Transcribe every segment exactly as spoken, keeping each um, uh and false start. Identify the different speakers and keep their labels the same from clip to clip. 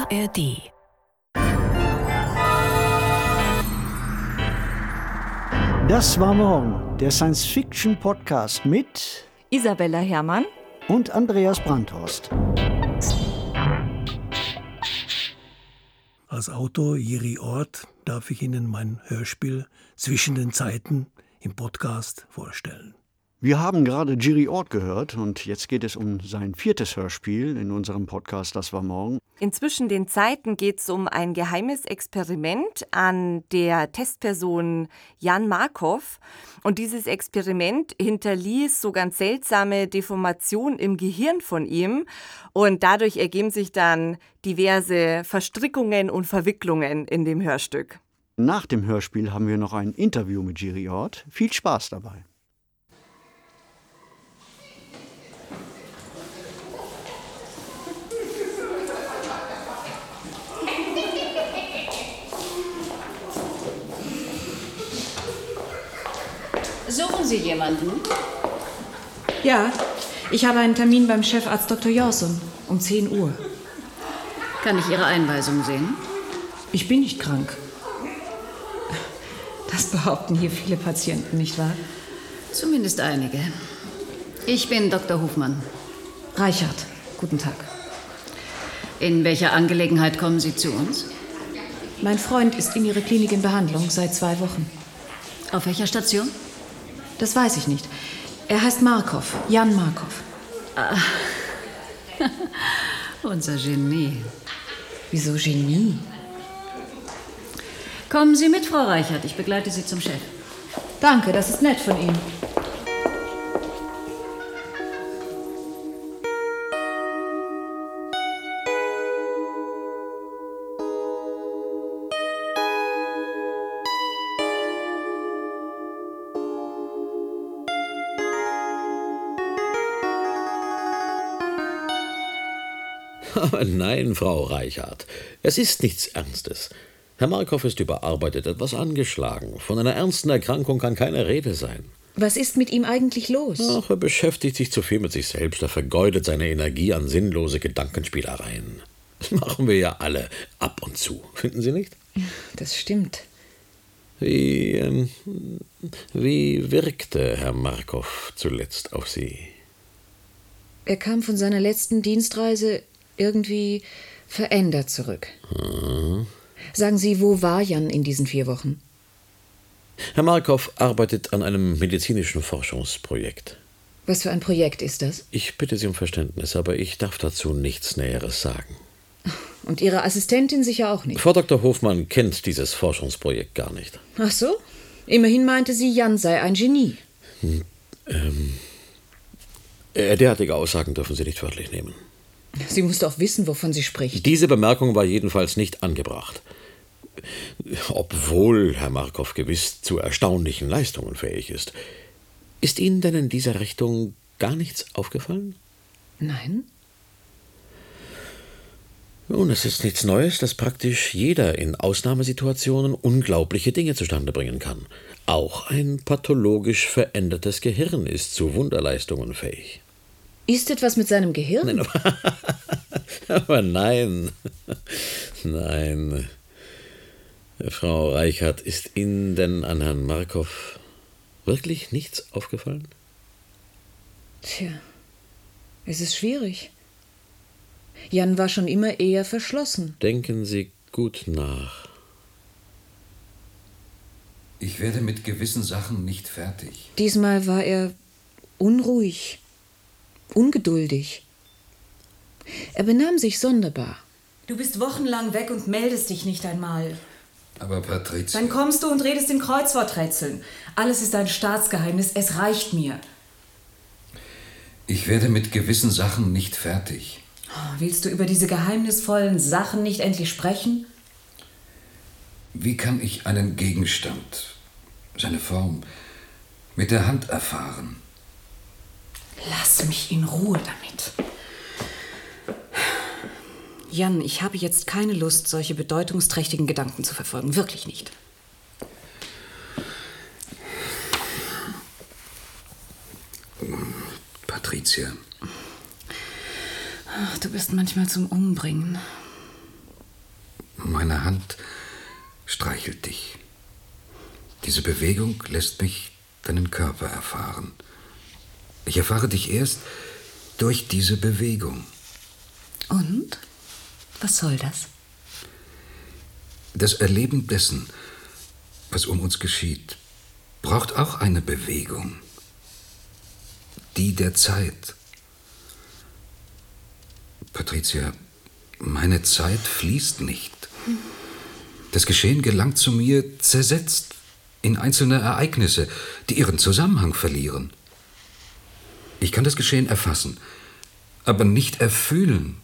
Speaker 1: A R D.
Speaker 2: Das war morgen, der Science-Fiction-Podcast mit
Speaker 3: Isabella Herrmann
Speaker 2: und Andreas Brandhorst. Als Autor Jiri Ort darf ich Ihnen mein Hörspiel Zwischen den Zeiten im Podcast vorstellen. Wir haben gerade Jiri Ort gehört und jetzt geht es um sein viertes Hörspiel in unserem Podcast Das war morgen.
Speaker 3: In Zwischen den Zeiten geht es um ein geheimes Experiment an der Testperson Jan Markov. Und dieses Experiment hinterließ so ganz seltsame Deformationen im Gehirn von ihm. Und dadurch ergeben sich dann diverse Verstrickungen und Verwicklungen in dem Hörstück.
Speaker 2: Nach dem Hörspiel haben wir noch ein Interview mit Jiri Ort. Viel Spaß dabei.
Speaker 4: Suchen Sie jemanden?
Speaker 5: Ja, ich habe einen Termin beim Chefarzt Doktor Jauson um zehn Uhr.
Speaker 4: Kann ich Ihre Einweisung sehen?
Speaker 5: Ich bin nicht krank. Das behaupten hier viele Patienten, nicht wahr?
Speaker 4: Zumindest einige. Ich bin Doktor Hofmann.
Speaker 5: Reichert, guten Tag.
Speaker 4: In welcher Angelegenheit kommen Sie zu uns?
Speaker 5: Mein Freund ist in Ihrer Klinik in Behandlung seit zwei Wochen.
Speaker 4: Auf welcher Station?
Speaker 5: Das weiß ich nicht. Er heißt Markov, Jan Markov.
Speaker 4: Ah. Unser Genie.
Speaker 5: Wieso Genie?
Speaker 4: Kommen Sie mit, Frau Reichert. Ich begleite Sie zum Chef.
Speaker 5: Danke, das ist nett von Ihnen.
Speaker 6: Aber nein, Frau Reichert, es ist nichts Ernstes. Herr Markov ist überarbeitet, etwas angeschlagen. Von einer ernsten Erkrankung kann keine Rede sein.
Speaker 5: Was ist mit ihm eigentlich los?
Speaker 6: Ach, er beschäftigt sich zu viel mit sich selbst. Er vergeudet seine Energie an sinnlose Gedankenspielereien. Das machen wir ja alle ab und zu, finden Sie nicht?
Speaker 5: Das stimmt.
Speaker 6: Wie, ähm, wie wirkte Herr Markov zuletzt auf Sie?
Speaker 5: Er kam von seiner letzten Dienstreise irgendwie verändert zurück.
Speaker 6: Hm.
Speaker 5: Sagen Sie, wo war Jan in diesen vier Wochen?
Speaker 6: Herr Markov arbeitet an einem medizinischen Forschungsprojekt.
Speaker 5: Was für ein Projekt ist das?
Speaker 6: Ich bitte Sie um Verständnis, aber ich darf dazu nichts Näheres sagen.
Speaker 5: Und Ihre Assistentin sicher auch nicht?
Speaker 6: Frau Doktor Hofmann kennt dieses Forschungsprojekt gar nicht.
Speaker 5: Ach so? Immerhin meinte sie, Jan sei ein Genie.
Speaker 6: Hm, ähm, derartige Aussagen dürfen Sie nicht wörtlich nehmen.
Speaker 5: Sie muss doch wissen, wovon sie spricht.
Speaker 6: Diese Bemerkung war jedenfalls nicht angebracht. Obwohl Herr Markov gewiss zu erstaunlichen Leistungen fähig ist. Ist Ihnen denn in dieser Richtung gar nichts aufgefallen?
Speaker 5: Nein.
Speaker 6: Nun, es ist nichts Neues, dass praktisch jeder in Ausnahmesituationen unglaubliche Dinge zustande bringen kann. Auch ein pathologisch verändertes Gehirn ist zu Wunderleistungen fähig.
Speaker 5: Ist etwas mit seinem Gehirn?
Speaker 6: Nein, aber, aber nein, nein. Frau Reichert, ist Ihnen denn an Herrn Markov wirklich nichts aufgefallen?
Speaker 5: Tja, es ist schwierig. Jan war schon immer eher verschlossen.
Speaker 6: Denken Sie gut nach.
Speaker 7: Ich werde mit gewissen Sachen nicht fertig.
Speaker 5: Diesmal war er unruhig. Ungeduldig. Er benahm sich sonderbar.
Speaker 8: Du bist wochenlang weg und meldest dich nicht einmal.
Speaker 7: Aber Patricia...
Speaker 8: Dann kommst du und redest in Kreuzworträtseln. Alles ist ein Staatsgeheimnis, es reicht mir.
Speaker 7: Ich werde mit gewissen Sachen nicht fertig.
Speaker 8: Willst du über diese geheimnisvollen Sachen nicht endlich sprechen?
Speaker 7: Wie kann ich einen Gegenstand, seine Form, mit der Hand erfahren?
Speaker 8: Lass mich in Ruhe damit. Jan, ich habe jetzt keine Lust, solche bedeutungsträchtigen Gedanken zu verfolgen. Wirklich nicht.
Speaker 7: Patricia.
Speaker 8: Ach, du bist manchmal zum Umbringen.
Speaker 7: Meine Hand streichelt dich. Diese Bewegung lässt mich deinen Körper erfahren. Ich erfahre dich erst durch diese Bewegung.
Speaker 8: Und? Was soll das?
Speaker 7: Das Erleben dessen, was um uns geschieht, braucht auch eine Bewegung. Die der Zeit. Patricia, meine Zeit fließt nicht. Das Geschehen gelangt zu mir zersetzt in einzelne Ereignisse, die ihren Zusammenhang verlieren. Ich kann das Geschehen erfassen, aber nicht erfühlen.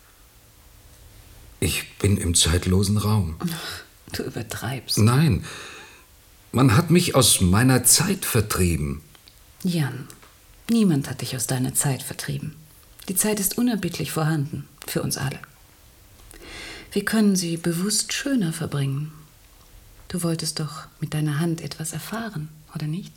Speaker 7: Ich bin im zeitlosen Raum.
Speaker 8: Du übertreibst.
Speaker 7: Nein, man hat mich aus meiner Zeit vertrieben.
Speaker 8: Jan, niemand hat dich aus deiner Zeit vertrieben. Die Zeit ist unerbittlich vorhanden, für uns alle. Wir können sie bewusst schöner verbringen. Du wolltest doch mit deiner Hand etwas erfahren, oder nicht?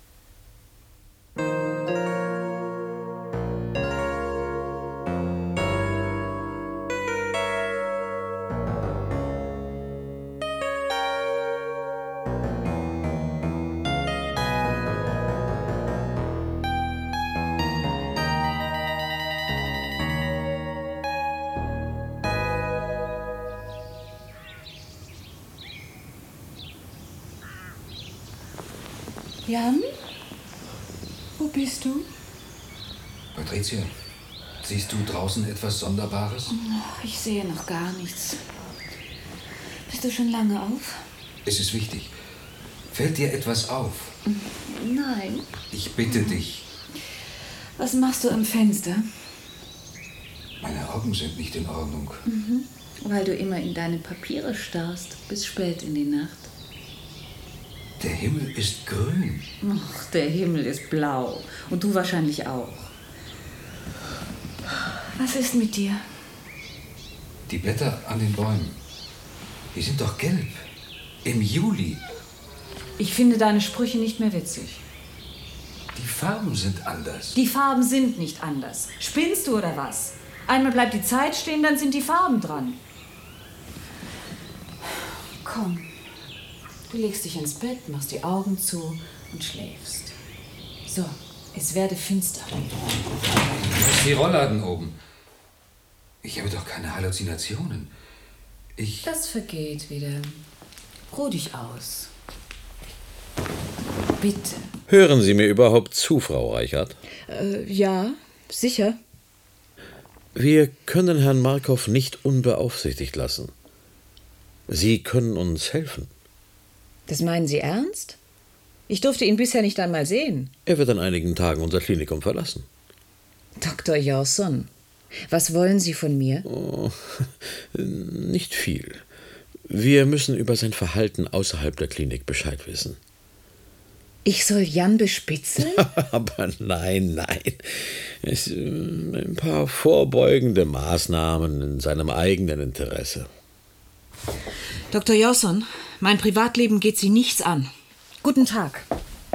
Speaker 8: Jan? Wo bist du?
Speaker 7: Patricia, siehst du draußen etwas Sonderbares?
Speaker 8: Ich sehe noch gar nichts. Bist du schon lange auf?
Speaker 7: Es ist wichtig. Fällt dir etwas auf?
Speaker 8: Nein.
Speaker 7: Ich bitte dich.
Speaker 8: Was machst du am Fenster?
Speaker 7: Meine Augen sind nicht in Ordnung.
Speaker 8: Mhm. Weil du immer in deine Papiere starrst, bis spät in die Nacht.
Speaker 7: Der Himmel ist grün.
Speaker 8: Ach, der Himmel ist blau. Und du wahrscheinlich auch. Was ist mit dir?
Speaker 7: Die Blätter an den Bäumen, die sind doch gelb. Im Juli.
Speaker 8: Ich finde deine Sprüche nicht mehr witzig.
Speaker 7: Die Farben sind anders.
Speaker 8: Die Farben sind nicht anders. Spinnst du oder was? Einmal bleibt die Zeit stehen, dann sind die Farben dran. Komm. Du legst dich ins Bett, machst die Augen zu und schläfst. So, es werde finster.
Speaker 7: Du hast die Rollladen oben. Ich habe doch keine Halluzinationen. Ich...
Speaker 8: Das vergeht wieder. Ruh dich aus. Bitte.
Speaker 6: Hören Sie mir überhaupt zu, Frau Reichert?
Speaker 5: Äh, ja, sicher.
Speaker 6: Wir können Herrn Markov nicht unbeaufsichtigt lassen. Sie können uns helfen.
Speaker 5: Das meinen Sie ernst? Ich durfte ihn bisher nicht einmal sehen.
Speaker 6: Er wird in einigen Tagen unser Klinikum verlassen.
Speaker 5: Doktor Jonsson, was wollen Sie von mir?
Speaker 6: Oh, nicht viel. Wir müssen über sein Verhalten außerhalb der Klinik Bescheid wissen.
Speaker 5: Ich soll Jan bespitzeln?
Speaker 6: Aber nein, nein. Es, äh, ein paar vorbeugende Maßnahmen in seinem eigenen Interesse.
Speaker 5: Doktor Jonsson, mein Privatleben geht Sie nichts an. Guten Tag.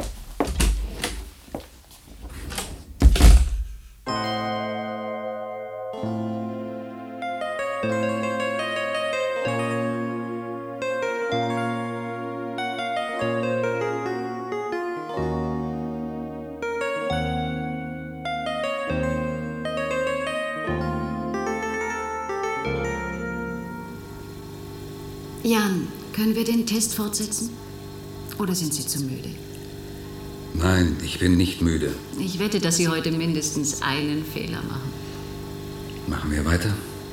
Speaker 4: Jan, können wir den Test fortsetzen? Oder sind Sie zu müde?
Speaker 7: Nein, ich bin nicht müde.
Speaker 4: Ich wette, dass Sie heute mindestens einen Fehler machen.
Speaker 7: Machen wir weiter?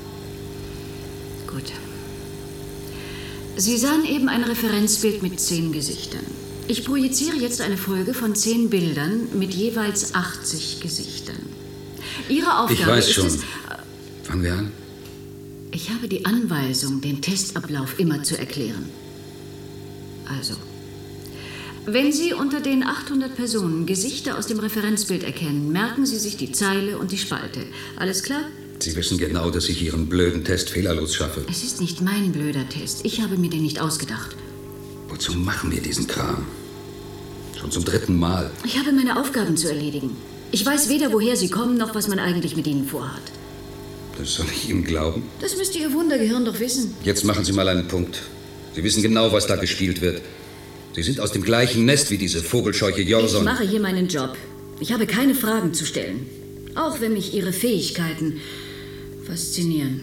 Speaker 4: Gut. Sie sahen eben ein Referenzbild mit zehn Gesichtern. Ich projiziere jetzt eine Folge von zehn Bildern mit jeweils achtzig Gesichtern. Ihre Aufgabe
Speaker 7: ich weiß
Speaker 4: ist
Speaker 7: schon.
Speaker 4: es...
Speaker 7: Fangen wir an?
Speaker 4: Ich habe die Anweisung, den Testablauf immer zu erklären. Also, wenn Sie unter den achthundert Personen Gesichter aus dem Referenzbild erkennen, merken Sie sich die Zeile und die Spalte. Alles klar?
Speaker 7: Sie wissen genau, dass ich Ihren blöden Test fehlerlos schaffe.
Speaker 4: Es ist nicht mein blöder Test. Ich habe mir den nicht ausgedacht.
Speaker 7: Wozu machen wir diesen Kram? Schon zum dritten Mal.
Speaker 4: Ich habe meine Aufgaben zu erledigen. Ich weiß weder, woher Sie kommen, noch was man eigentlich mit ihnen vorhat.
Speaker 7: Das soll ich ihm glauben?
Speaker 4: Das müsste Ihr Wundergehirn doch wissen.
Speaker 7: Jetzt machen Sie mal einen Punkt. Sie wissen genau, was da gespielt wird. Sie sind aus dem gleichen Nest wie diese Vogelscheuche Jorson.
Speaker 4: Ich mache hier meinen Job. Ich habe keine Fragen zu stellen. Auch wenn mich Ihre Fähigkeiten faszinieren.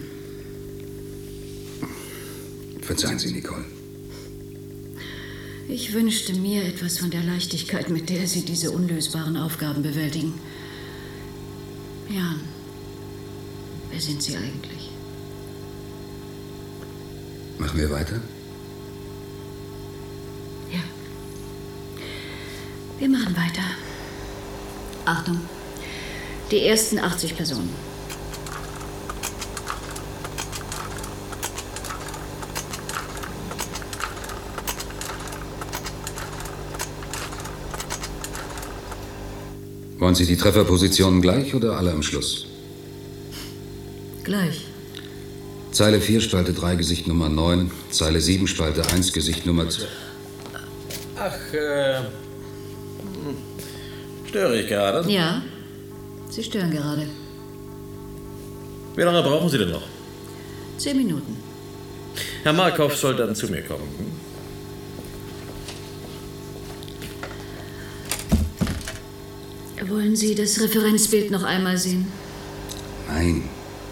Speaker 7: Verzeihen Sie, Nicole.
Speaker 4: Ich wünschte mir etwas von der Leichtigkeit, mit der Sie diese unlösbaren Aufgaben bewältigen. Jan, wer sind Sie eigentlich?
Speaker 7: Machen wir weiter?
Speaker 4: Ja. Wir machen weiter. Achtung. Die ersten achtzig Personen.
Speaker 7: Wollen Sie die Trefferpositionen gleich oder alle am Schluss?
Speaker 4: Gleich.
Speaker 7: Zeile vier, Spalte drei, Gesicht Nummer neun. Zeile sieben, Spalte eins, Gesicht Nummer zwei.
Speaker 6: Ach, äh... störe ich gerade?
Speaker 4: Ja, Sie stören gerade.
Speaker 6: Wie lange brauchen Sie denn noch?
Speaker 4: Zehn Minuten.
Speaker 6: Herr Markov soll dann zu mir kommen. Hm?
Speaker 4: Wollen Sie das Referenzbild noch einmal sehen?
Speaker 7: Nein.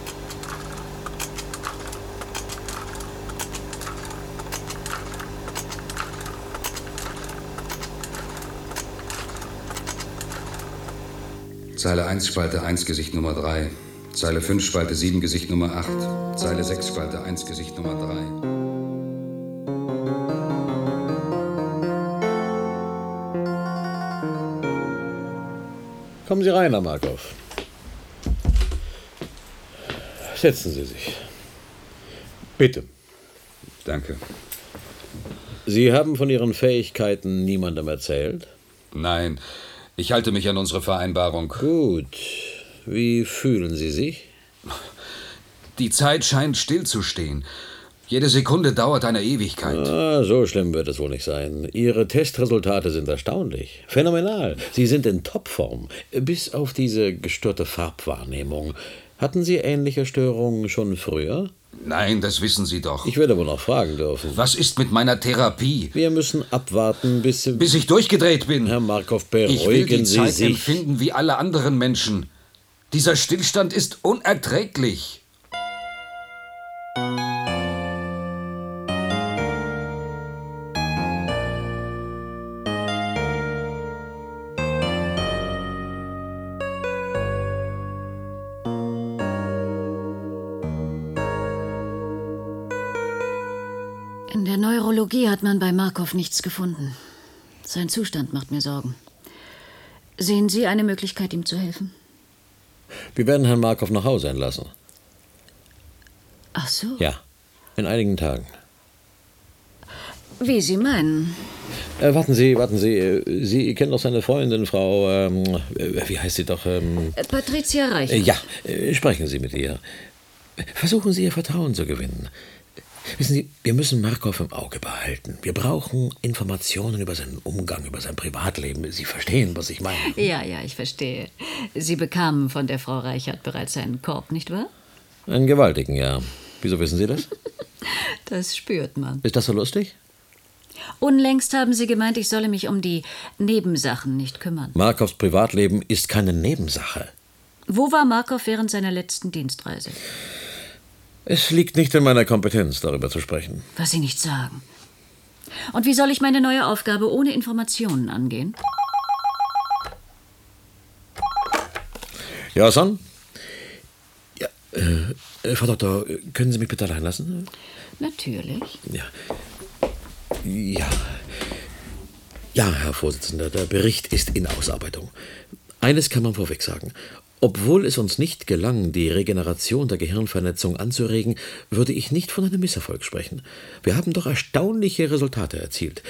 Speaker 7: Zeile eins, Spalte eins, Gesicht Nummer drei. Zeile fünf, Spalte sieben, Gesicht Nummer acht. Zeile sechs, Spalte eins, Gesicht Nummer drei.
Speaker 6: Kommen Sie rein, Herr Markov. Setzen Sie sich. Bitte.
Speaker 7: Danke.
Speaker 6: Sie haben von Ihren Fähigkeiten niemandem erzählt?
Speaker 7: Nein, ich halte mich an unsere Vereinbarung.
Speaker 6: Gut. Wie fühlen Sie sich?
Speaker 7: Die Zeit scheint stillzustehen. Jede Sekunde dauert eine Ewigkeit.
Speaker 6: Ah, so schlimm wird es wohl nicht sein. Ihre Testresultate sind erstaunlich. Phänomenal. Sie sind in Topform. Bis auf diese gestörte Farbwahrnehmung. Hatten Sie ähnliche Störungen schon früher?
Speaker 7: Nein, das wissen Sie doch.
Speaker 6: Ich werde wohl noch fragen dürfen.
Speaker 7: Was ist mit meiner Therapie?
Speaker 6: Wir müssen abwarten, bis...
Speaker 7: Bis ich durchgedreht bin.
Speaker 6: Herr Markov, beruhigen
Speaker 7: ich will die
Speaker 6: Sie
Speaker 7: Zeit
Speaker 6: sich.
Speaker 7: empfinden wie alle anderen Menschen. Dieser Stillstand ist unerträglich.
Speaker 4: In der Neurologie hat man bei Markov nichts gefunden. Sein Zustand macht mir Sorgen. Sehen Sie eine Möglichkeit, ihm zu helfen?
Speaker 6: Wir werden Herrn Markov nach Hause entlassen.
Speaker 4: Ach so.
Speaker 6: Ja, in einigen Tagen.
Speaker 4: Wie Sie meinen.
Speaker 6: Äh, warten Sie, warten Sie. äh, Sie kennen doch seine Freundin, Frau, ähm, äh, wie heißt sie doch? Ähm,
Speaker 4: Äh, Patricia Reicher.
Speaker 6: äh, ja, äh, sprechen Sie mit ihr. Versuchen Sie, ihr Vertrauen zu gewinnen. Wissen Sie, wir müssen Markov im Auge behalten. Wir brauchen Informationen über seinen Umgang, über sein Privatleben. Sie verstehen, was ich meine.
Speaker 4: Ja, ja, ich verstehe. Sie bekamen von der Frau Reichert bereits einen Korb, nicht wahr?
Speaker 6: Einen gewaltigen, ja. Wieso wissen Sie das?
Speaker 4: Das spürt man.
Speaker 6: Ist das so lustig?
Speaker 4: Unlängst haben Sie gemeint, ich solle mich um die Nebensachen nicht kümmern.
Speaker 6: Markovs Privatleben ist keine Nebensache.
Speaker 4: Wo war Markov während seiner letzten Dienstreise?
Speaker 6: Es liegt nicht in meiner Kompetenz, darüber zu sprechen.
Speaker 4: Was Sie nicht sagen. Und wie soll ich meine neue Aufgabe ohne Informationen angehen?
Speaker 6: Ja, Son? Ja, äh, Frau Doktor, können Sie mich bitte allein lassen?
Speaker 4: Natürlich.
Speaker 6: Ja. Ja. Ja, Herr Vorsitzender, der Bericht ist in Ausarbeitung. Eines kann man vorweg sagen. Obwohl es uns nicht gelang, die Regeneration der Gehirnvernetzung anzuregen, würde ich nicht von einem Misserfolg sprechen. Wir haben doch erstaunliche Resultate erzielt.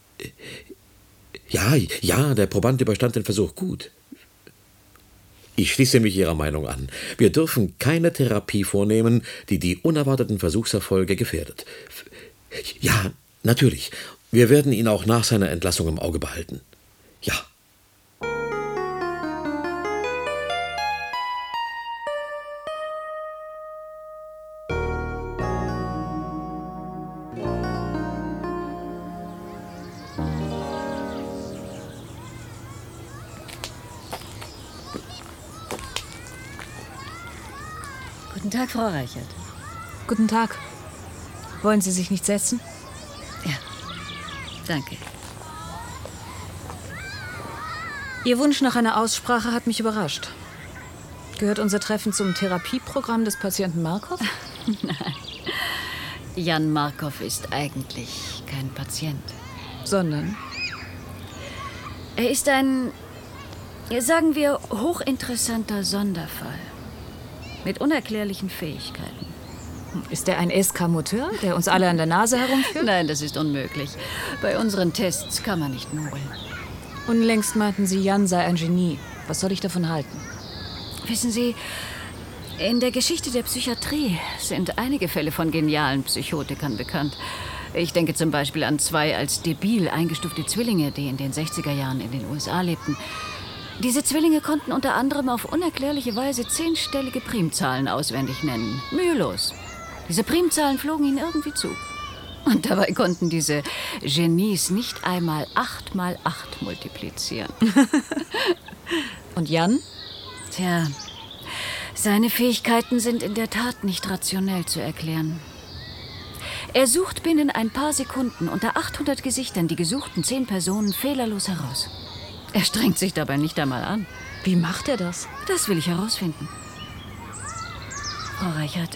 Speaker 6: Ja, ja, der Proband überstand den Versuch gut. Ich schließe mich Ihrer Meinung an. Wir dürfen keine Therapie vornehmen, die die unerwarteten Versuchserfolge gefährdet. Ja, natürlich. Wir werden ihn auch nach seiner Entlassung im Auge behalten. Ja.
Speaker 4: Guten Tag, Frau Reichert.
Speaker 5: Guten Tag. Wollen Sie sich nicht setzen?
Speaker 4: Ja, danke.
Speaker 5: Ihr Wunsch nach einer Aussprache hat mich überrascht. Gehört unser Treffen zum Therapieprogramm des Patienten Markov?
Speaker 4: Nein. Jan Markov ist eigentlich kein Patient.
Speaker 5: Sondern?
Speaker 4: Er ist ein, sagen wir, hochinteressanter Sonderfall. Mit unerklärlichen Fähigkeiten.
Speaker 5: Ist er ein Eskamoteur, der uns alle an der Nase herumführt?
Speaker 4: Nein, das ist unmöglich. Bei unseren Tests kann man nicht mogeln.
Speaker 5: Unlängst meinten Sie, Jan sei ein Genie. Was soll ich davon halten?
Speaker 4: Wissen Sie, in der Geschichte der Psychiatrie sind einige Fälle von genialen Psychotikern bekannt. Ich denke zum Beispiel an zwei als debil eingestufte Zwillinge, die in den sechziger Jahren in den U S A lebten. Diese Zwillinge konnten unter anderem auf unerklärliche Weise zehnstellige Primzahlen auswendig nennen. Mühelos. Diese Primzahlen flogen ihnen irgendwie zu. Und dabei konnten diese Genies nicht einmal acht mal acht multiplizieren.
Speaker 5: Und Jan?
Speaker 4: Tja, seine Fähigkeiten sind in der Tat nicht rationell zu erklären. Er sucht binnen ein paar Sekunden unter achthundert Gesichtern die gesuchten zehn Personen fehlerlos heraus. Er strengt sich dabei nicht einmal an.
Speaker 5: Wie macht er das?
Speaker 4: Das will ich herausfinden. Frau Reichert,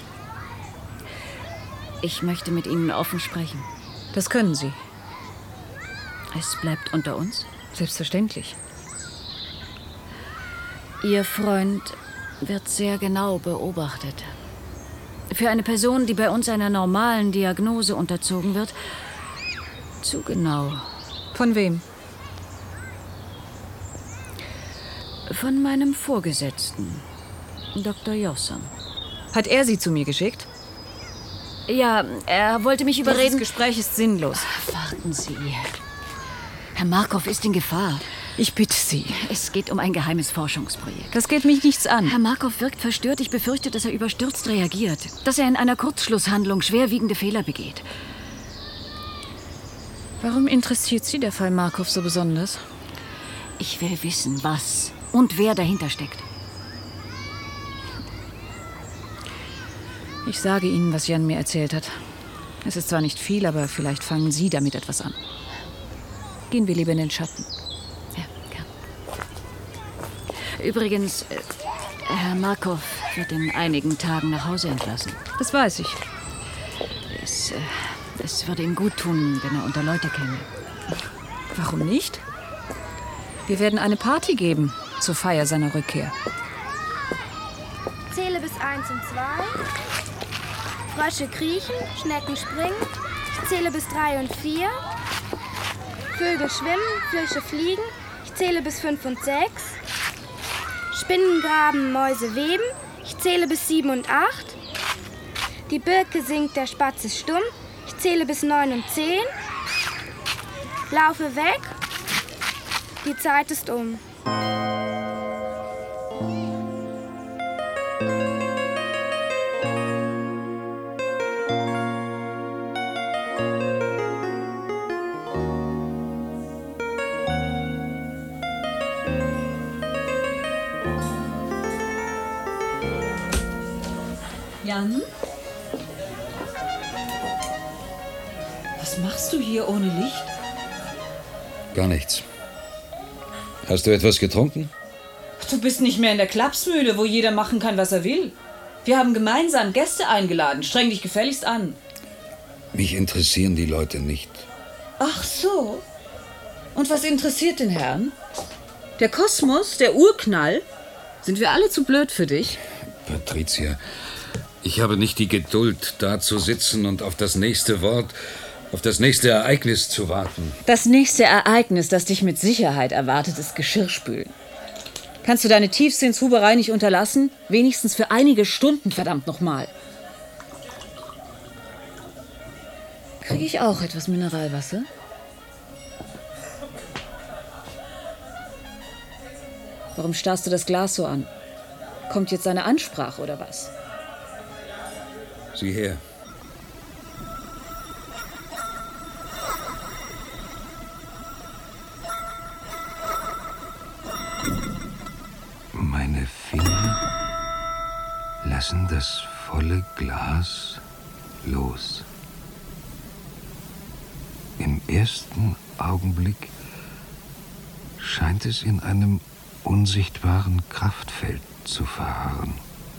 Speaker 4: ich möchte mit Ihnen offen sprechen.
Speaker 5: Das können Sie.
Speaker 4: Es bleibt unter uns?
Speaker 5: Selbstverständlich.
Speaker 4: Ihr Freund wird sehr genau beobachtet. Für eine Person, die bei uns einer normalen Diagnose unterzogen wird, zu genau.
Speaker 5: Von wem?
Speaker 4: Von meinem Vorgesetzten, Doktor Josson.
Speaker 5: Hat er Sie zu mir geschickt?
Speaker 4: Ja, er wollte mich überreden.
Speaker 5: Dieses Gespräch ist sinnlos.
Speaker 4: Warten Sie. Herr Markov ist in Gefahr.
Speaker 5: Ich bitte Sie.
Speaker 4: Es geht um ein geheimes Forschungsprojekt.
Speaker 5: Das geht mich nichts an.
Speaker 4: Herr Markov wirkt verstört. Ich befürchte, dass er überstürzt reagiert. Dass er in einer Kurzschlusshandlung schwerwiegende Fehler begeht.
Speaker 5: Warum interessiert Sie der Fall Markov so besonders?
Speaker 4: Ich will wissen, was und wer dahinter steckt.
Speaker 5: Ich sage Ihnen, was Jan mir erzählt hat. Es ist zwar nicht viel, aber vielleicht fangen Sie damit etwas an. Gehen wir lieber in den Schatten.
Speaker 4: Ja, gern. Übrigens, äh, Herr Markov wird in einigen Tagen nach Hause entlassen.
Speaker 5: Das weiß ich.
Speaker 4: Es, äh, es würde ihm gut tun, wenn er unter Leute käme.
Speaker 5: Warum nicht? Wir werden eine Party geben zur Feier seiner Rückkehr.
Speaker 1: Zähle bis eins und zwei. Frösche kriechen, Schnecken springen. Ich zähle bis drei und vier. Vögel schwimmen, Fische fliegen. Ich zähle bis fünf und sechs. Spinnen graben, Mäuse weben. Ich zähle bis sieben und acht. Die Birke singt, der Spatz ist stumm. Ich zähle bis neun und zehn. Laufe weg. Die Zeit ist um.
Speaker 5: Jan? Was machst du hier ohne Licht?
Speaker 7: Gar nichts. Hast du etwas getrunken?
Speaker 9: Du bist nicht mehr in der Klapsmühle, wo jeder machen kann, was er will. Wir haben gemeinsam Gäste eingeladen. Streng dich gefälligst an.
Speaker 7: Mich interessieren die Leute nicht.
Speaker 9: Ach so. Und was interessiert den Herrn? Der Kosmos, der Urknall? Sind wir alle zu blöd für dich?
Speaker 7: Patricia, ich habe nicht die Geduld, da zu sitzen und auf das nächste Wort, auf das nächste Ereignis zu warten.
Speaker 9: Das nächste Ereignis, das dich mit Sicherheit erwartet, ist Geschirrspülen. Kannst du deine Tiefsinnshuberei nicht unterlassen? Wenigstens für einige Stunden, verdammt nochmal. Kriege ich auch etwas Mineralwasser? Warum starrst du das Glas so an? Kommt jetzt seine Ansprache oder was?
Speaker 7: Sieh her. Meine Finger lassen das volle Glas los. Im ersten Augenblick scheint es in einem unsichtbaren Kraftfeld zu verharren,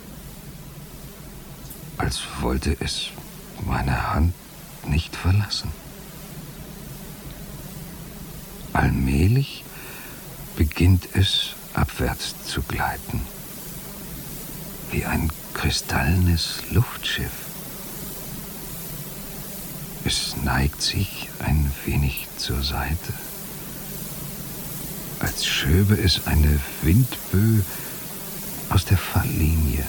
Speaker 7: als wollte es meine Hand nicht verlassen. Allmählich beginnt es abwärts zu gleiten, wie ein kristallenes Luftschiff. Es neigt sich ein wenig zur Seite, als schöbe es eine Windböe aus der Falllinie.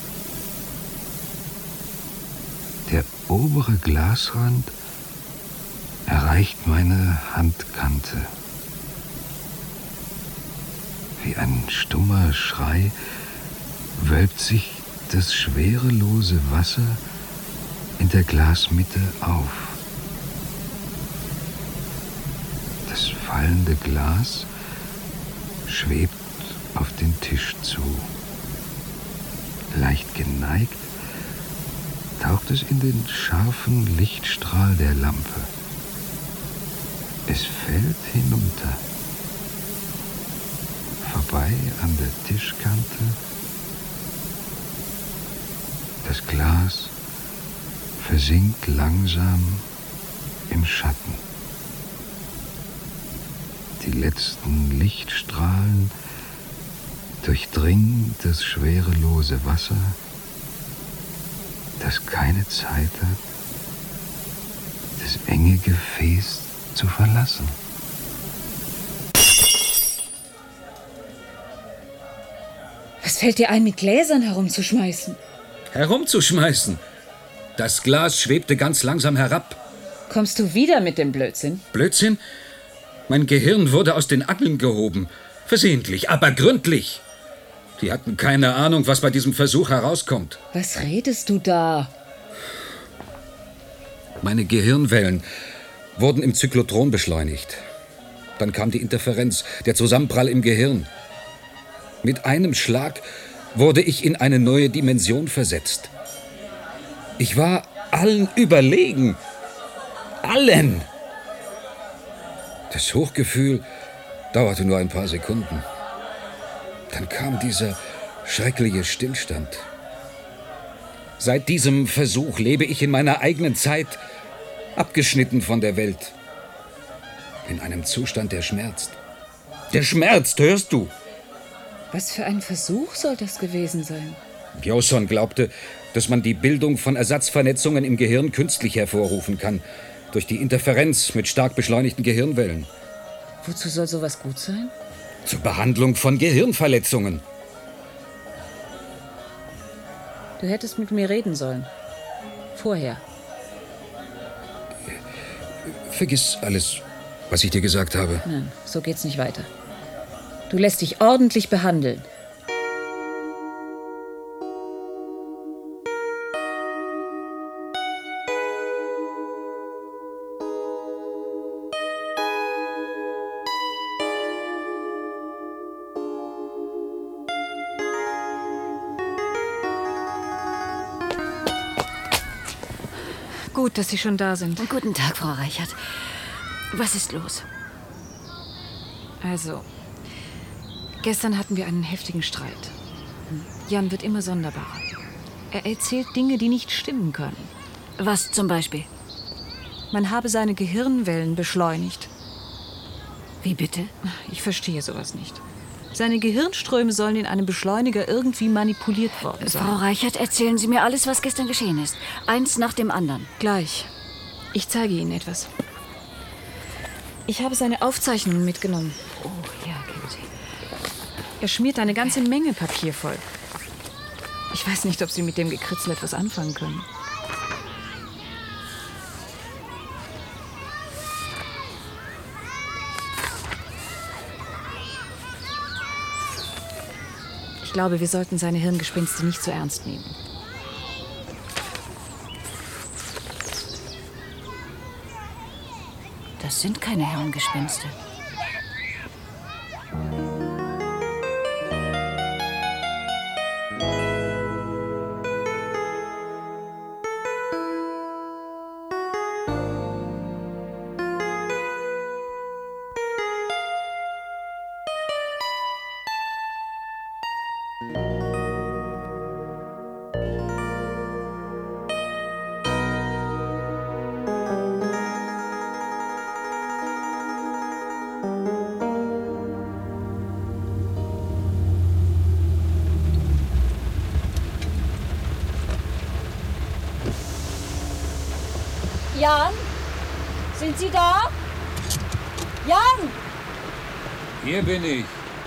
Speaker 7: Der obere Glasrand erreicht meine Handkante. Wie ein stummer Schrei wölbt sich das schwerelose Wasser in der Glasmitte auf. Das fallende Glas schwebt auf den Tisch zu. Leicht geneigt taucht es in den scharfen Lichtstrahl der Lampe. Es fällt hinunter, vorbei an der Tischkante. Das Glas versinkt langsam im Schatten. Die letzten Lichtstrahlen durchdringen das schwerelose Wasser, das keine Zeit hat, das enge Gefäß zu verlassen.
Speaker 9: Was fällt dir ein, mit Gläsern herumzuschmeißen?
Speaker 7: Herumzuschmeißen? Das Glas schwebte ganz langsam herab.
Speaker 9: Kommst du wieder mit dem Blödsinn?
Speaker 7: Blödsinn? Mein Gehirn wurde aus den Angeln gehoben. Versehentlich, aber gründlich. Die hatten keine Ahnung, was bei diesem Versuch herauskommt.
Speaker 9: Was redest du da?
Speaker 7: Meine Gehirnwellen wurden im Zyklotron beschleunigt. Dann kam die Interferenz, der Zusammenprall im Gehirn. Mit einem Schlag wurde ich in eine neue Dimension versetzt. Ich war allen überlegen. Allen! Das Hochgefühl dauerte nur ein paar Sekunden. Dann kam dieser schreckliche Stillstand. Seit diesem Versuch lebe ich in meiner eigenen Zeit, abgeschnitten von der Welt. In einem Zustand, der schmerzt. Der schmerzt, hörst du?
Speaker 9: Was für ein Versuch soll das gewesen sein?
Speaker 7: Bjorson glaubte, dass man die Bildung von Ersatzvernetzungen im Gehirn künstlich hervorrufen kann, durch die Interferenz mit stark beschleunigten Gehirnwellen.
Speaker 9: Wozu soll sowas gut sein?
Speaker 7: Zur Behandlung von Gehirnverletzungen.
Speaker 9: Du hättest mit mir reden sollen. Vorher.
Speaker 7: Vergiss alles, was ich dir gesagt habe.
Speaker 9: Nein, so geht's nicht weiter. Du lässt dich ordentlich behandeln.
Speaker 5: Gut, dass Sie schon da sind.
Speaker 4: Guten Tag, Frau Reichert. Was ist los?
Speaker 5: Also, gestern hatten wir einen heftigen Streit. Jan wird immer sonderbarer. Er erzählt Dinge, die nicht stimmen können.
Speaker 4: Was zum Beispiel?
Speaker 5: Man habe seine Gehirnwellen beschleunigt.
Speaker 4: Wie bitte?
Speaker 5: Ich verstehe sowas nicht. Seine Gehirnströme sollen in einem Beschleuniger irgendwie manipuliert worden sein.
Speaker 4: Frau Reichert, erzählen Sie mir alles, was gestern geschehen ist. Eins nach dem anderen.
Speaker 5: Gleich. Ich zeige Ihnen etwas. Ich habe seine Aufzeichnungen mitgenommen.
Speaker 4: Oh, ja, geben Sie.
Speaker 5: Er schmiert eine ganze Menge Papier voll. Ich weiß nicht, ob Sie mit dem Gekritzel etwas anfangen können. Ich glaube, wir sollten seine Hirngespinste nicht so ernst nehmen.
Speaker 4: Das sind keine Hirngespinste.
Speaker 9: Jan? Sind Sie da? Jan!
Speaker 7: Hier bin ich.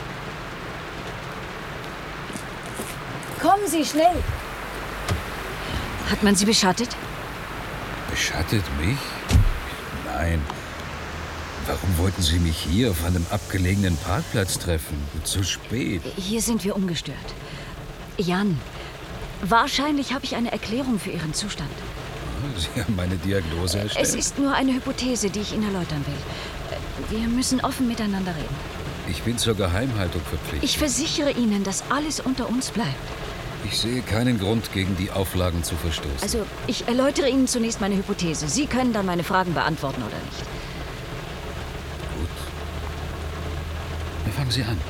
Speaker 9: Kommen Sie schnell! Hat man Sie beschattet?
Speaker 7: Beschattet mich? Nein. Warum wollten Sie mich hier auf einem abgelegenen Parkplatz treffen? Zu spät.
Speaker 9: Hier sind wir ungestört. Jan, wahrscheinlich habe ich eine Erklärung für Ihren Zustand.
Speaker 7: Sie haben meine Diagnose erstellt.
Speaker 9: Es ist nur eine Hypothese, die ich Ihnen erläutern will. Wir müssen offen miteinander reden.
Speaker 7: Ich bin zur Geheimhaltung verpflichtet.
Speaker 9: Ich versichere Ihnen, dass alles unter uns bleibt.
Speaker 7: Ich sehe keinen Grund, gegen die Auflagen zu verstoßen.
Speaker 9: Also, ich erläutere Ihnen zunächst meine Hypothese. Sie können dann meine Fragen beantworten oder nicht.
Speaker 7: Gut. Dann fangen Sie an.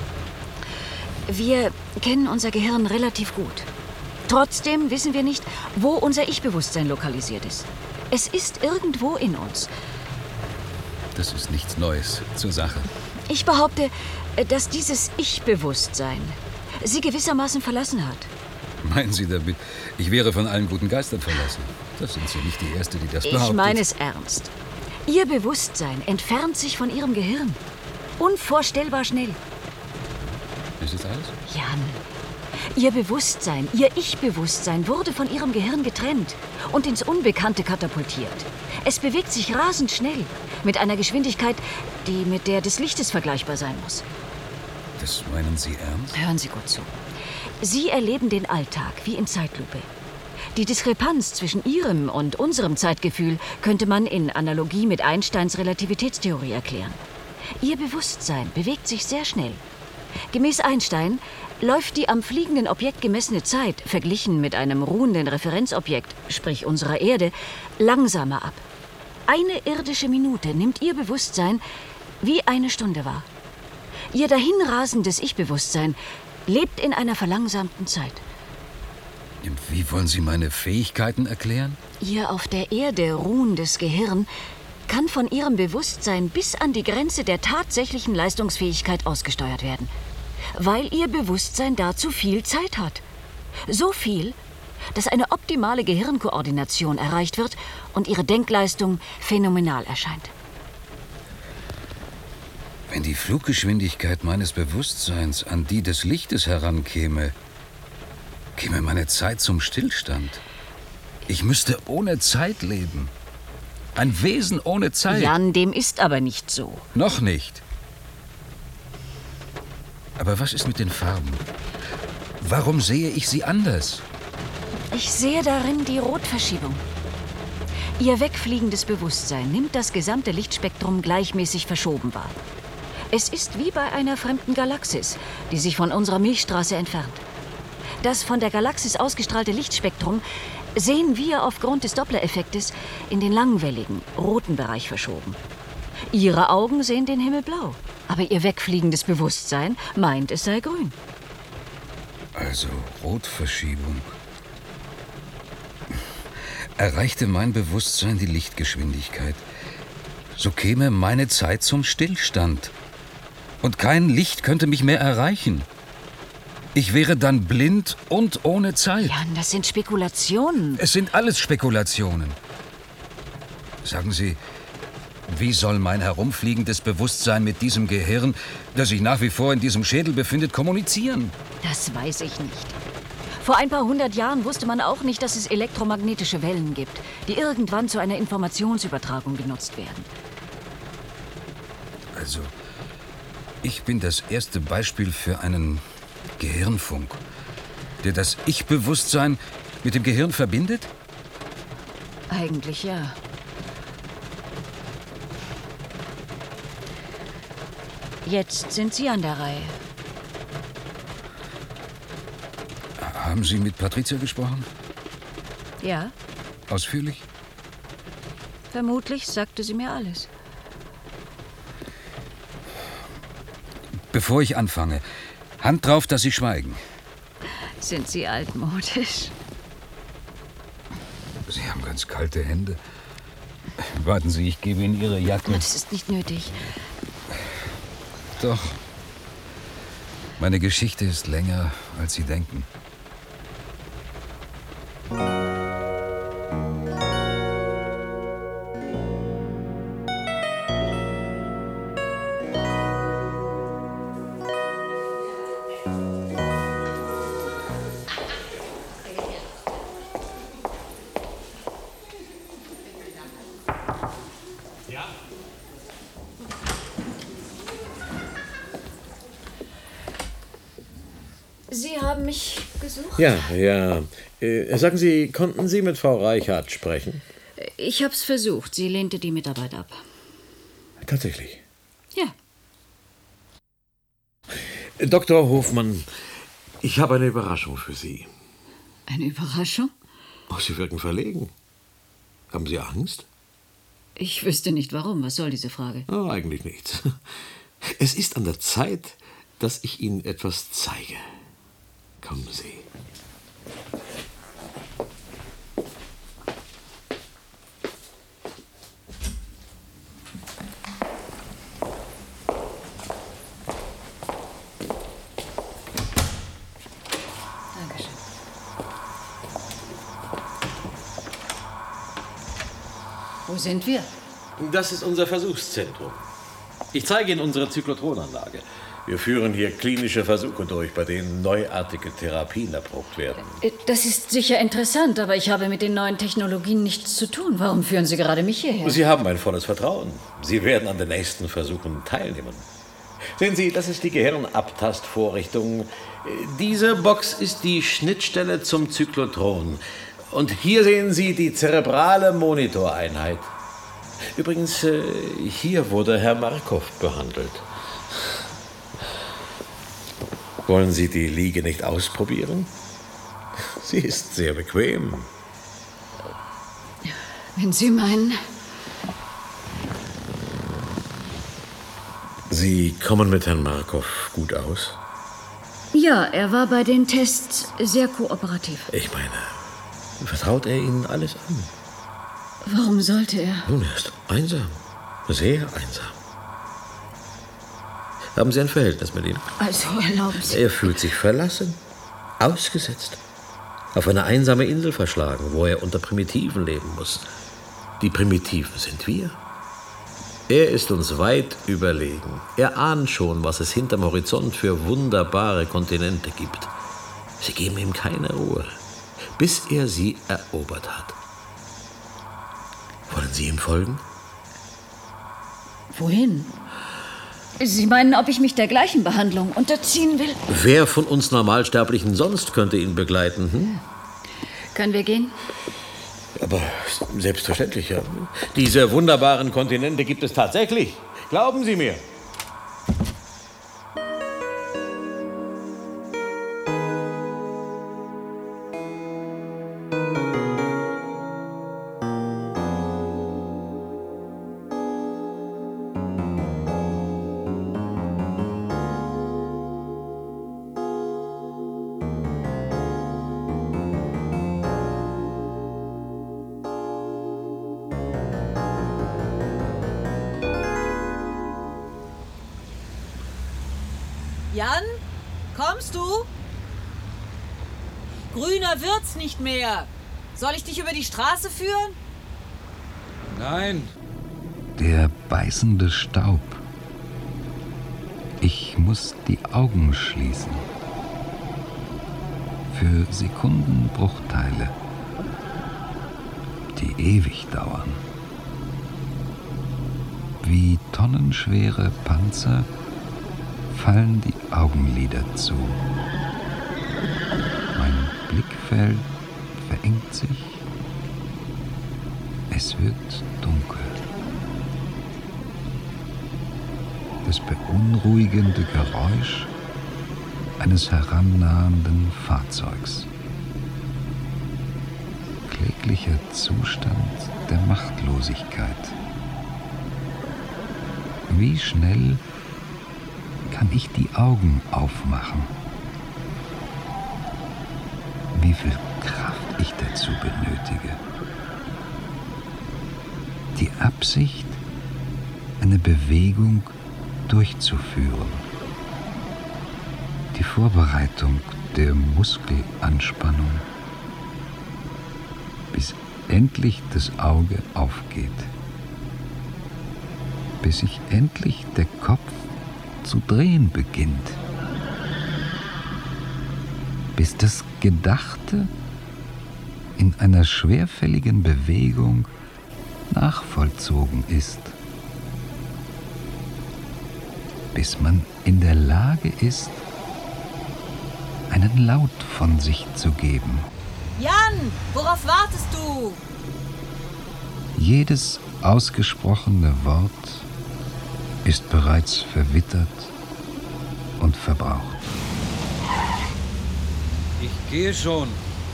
Speaker 9: Wir kennen unser Gehirn relativ gut. Trotzdem wissen wir nicht, wo unser Ich-Bewusstsein lokalisiert ist. Es ist irgendwo in uns.
Speaker 7: Das ist nichts Neues. Zur Sache.
Speaker 9: Ich behaupte, dass dieses Ich-Bewusstsein Sie gewissermaßen verlassen hat.
Speaker 7: Meinen Sie damit, ich wäre von allen guten Geistern verlassen? Das sind Sie nicht die Erste, die das behauptet.
Speaker 9: Ich meine es ernst. Ihr Bewusstsein entfernt sich von Ihrem Gehirn. Unvorstellbar schnell.
Speaker 7: Ist das alles?
Speaker 9: Jan, Ihr Bewusstsein, Ihr Ich-Bewusstsein wurde von Ihrem Gehirn getrennt und ins Unbekannte katapultiert. Es bewegt sich rasend schnell, mit einer Geschwindigkeit, die mit der des Lichtes vergleichbar sein muss.
Speaker 7: Das meinen Sie ernst?
Speaker 9: Hören Sie gut zu. Sie erleben den Alltag wie in Zeitlupe. Die Diskrepanz zwischen Ihrem und unserem Zeitgefühl könnte man in Analogie mit Einsteins Relativitätstheorie erklären. Ihr Bewusstsein bewegt sich sehr schnell. Gemäß Einstein läuft die am fliegenden Objekt gemessene Zeit, verglichen mit einem ruhenden Referenzobjekt, sprich unserer Erde, langsamer ab. Eine irdische Minute nimmt Ihr Bewusstsein wie eine Stunde wahr. Ihr dahinrasendes Ich-Bewusstsein lebt in einer verlangsamten Zeit.
Speaker 7: Wie wollen Sie meine Fähigkeiten erklären?
Speaker 9: Ihr auf der Erde ruhendes Gehirn kann von Ihrem Bewusstsein bis an die Grenze der tatsächlichen Leistungsfähigkeit ausgesteuert werden, weil Ihr Bewusstsein dazu viel Zeit hat. So viel, dass eine optimale Gehirnkoordination erreicht wird und Ihre Denkleistung phänomenal erscheint.
Speaker 7: Wenn die Fluggeschwindigkeit meines Bewusstseins an die des Lichtes herankäme, käme meine Zeit zum Stillstand. Ich müsste ohne Zeit leben. Ein Wesen ohne Zeit.
Speaker 9: Jan, dem ist aber nicht so.
Speaker 7: Noch nicht. Aber was ist mit den Farben? Warum sehe ich sie anders?
Speaker 9: Ich sehe darin die Rotverschiebung. Ihr wegfliegendes Bewusstsein nimmt das gesamte Lichtspektrum gleichmäßig verschoben wahr. Es ist wie bei einer fremden Galaxis, die sich von unserer Milchstraße entfernt. Das von der Galaxis ausgestrahlte Lichtspektrum sehen wir aufgrund des Doppler-Effektes in den langwelligen, roten Bereich verschoben. Ihre Augen sehen den Himmel blau, aber Ihr wegfliegendes Bewusstsein meint, es sei grün.
Speaker 7: Also Rotverschiebung. Erreichte mein Bewusstsein die Lichtgeschwindigkeit, so käme meine Zeit zum Stillstand. Und kein Licht könnte mich mehr erreichen. Ich wäre dann blind und ohne Zeit.
Speaker 9: Jan, das sind Spekulationen.
Speaker 7: Es sind alles Spekulationen. Sagen Sie, wie soll mein herumfliegendes Bewusstsein mit diesem Gehirn, das sich nach wie vor in diesem Schädel befindet, kommunizieren?
Speaker 9: Das weiß ich nicht. Vor ein paar hundert Jahren wusste man auch nicht, dass es elektromagnetische Wellen gibt, die irgendwann zu einer Informationsübertragung genutzt werden.
Speaker 7: Also, ich bin das erste Beispiel für einen Gehirnfunk, der das Ich-Bewusstsein mit dem Gehirn verbindet?
Speaker 9: Eigentlich ja. Jetzt sind Sie an der Reihe.
Speaker 7: Haben Sie mit Patricia gesprochen?
Speaker 9: Ja,
Speaker 7: Ausführlich?
Speaker 9: vermutlich sagte sie mir alles.
Speaker 7: Bevor ich anfange, Hand drauf, dass Sie schweigen.
Speaker 9: Sind Sie altmodisch?
Speaker 7: Sie haben ganz kalte Hände. Warten Sie, ich gebe Ihnen Ihre Jacke.
Speaker 9: Das ist nicht nötig.
Speaker 7: Doch. Meine Geschichte ist länger, als Sie denken.
Speaker 6: Ja?
Speaker 4: Sie haben mich gesucht?
Speaker 6: Ja, ja. Äh, sagen Sie, konnten Sie mit Frau Reichardt sprechen?
Speaker 4: Ich hab's versucht. Sie lehnte die Mitarbeit ab.
Speaker 6: Tatsächlich?
Speaker 4: Ja.
Speaker 6: Doktor Hofmann, ich habe eine Überraschung für Sie.
Speaker 4: Eine Überraschung?
Speaker 6: Oh, Sie wirken verlegen. Haben Sie Angst?
Speaker 4: Ich wüsste nicht warum. Was soll diese Frage?
Speaker 6: Oh, eigentlich nichts. Es ist an der Zeit, dass ich Ihnen etwas zeige. Kommen Sie.
Speaker 4: Dankeschön. Wo sind wir?
Speaker 6: Das ist unser Versuchszentrum. Ich zeige Ihnen unsere Zyklotronanlage. Wir führen hier klinische Versuche durch, bei denen neuartige Therapien erprobt werden.
Speaker 4: Das ist sicher interessant, aber ich habe mit den neuen Technologien nichts zu tun. Warum führen Sie gerade mich hierher?
Speaker 6: Sie haben mein volles Vertrauen. Sie werden an den nächsten Versuchen teilnehmen. Sehen Sie, das ist die Gehirnabtastvorrichtung. Diese Box ist die Schnittstelle zum Zyklotron. Und hier sehen Sie die zerebrale Monitoreinheit. Übrigens, hier wurde Herr Markow behandelt. Wollen Sie die Liege nicht ausprobieren? Sie ist sehr bequem.
Speaker 4: Wenn Sie meinen...
Speaker 6: Sie kommen mit Herrn Markow gut aus?
Speaker 4: Ja, er war bei den Tests sehr kooperativ.
Speaker 6: Ich meine, vertraut er Ihnen alles an?
Speaker 4: Warum sollte er?
Speaker 6: Nun, er ist einsam. Sehr einsam. Haben Sie ein Verhältnis mit ihm?
Speaker 4: Also erlauben Sie...
Speaker 6: Er fühlt sich verlassen, ausgesetzt, auf eine einsame Insel verschlagen, wo er unter Primitiven leben muss. Die Primitiven sind wir. Er ist uns weit überlegen. Er ahnt schon, was es hinterm Horizont für wunderbare Kontinente gibt. Sie geben ihm keine Ruhe, bis er sie erobert hat. Wollen Sie ihm folgen?
Speaker 4: Wohin? Sie meinen, ob ich mich der gleichen Behandlung unterziehen will?
Speaker 6: Wer von uns Normalsterblichen sonst könnte ihn begleiten? Hm?
Speaker 4: Können wir gehen?
Speaker 6: Aber selbstverständlich, ja. Diese wunderbaren Kontinente gibt es tatsächlich. Glauben Sie mir.
Speaker 10: Jan, kommst du? Grüner wird's nicht mehr. Soll ich dich über die Straße führen?
Speaker 7: Nein. Der beißende Staub. Ich muss die Augen schließen. Für Sekundenbruchteile, die ewig dauern. Wie tonnenschwere Panzer fallen die Augenlider zu. Mein Blickfeld verengt sich. Es wird dunkel. Das beunruhigende Geräusch eines herannahenden Fahrzeugs. Kläglicher Zustand der Machtlosigkeit. Wie schnell kann ich die Augen aufmachen? Wie viel Kraft ich dazu benötige? Die Absicht, eine Bewegung durchzuführen. Die Vorbereitung der Muskelanspannung, bis endlich das Auge aufgeht. Bis sich endlich der Kopf zu drehen beginnt. Bis das Gedachte in einer schwerfälligen Bewegung nachvollzogen ist. bis man in der Lage ist, einen Laut von sich zu geben.
Speaker 10: Jan, worauf wartest du?
Speaker 7: Jedes ausgesprochene Wort ist bereits verwittert und verbraucht.
Speaker 11: Ich gehe schon.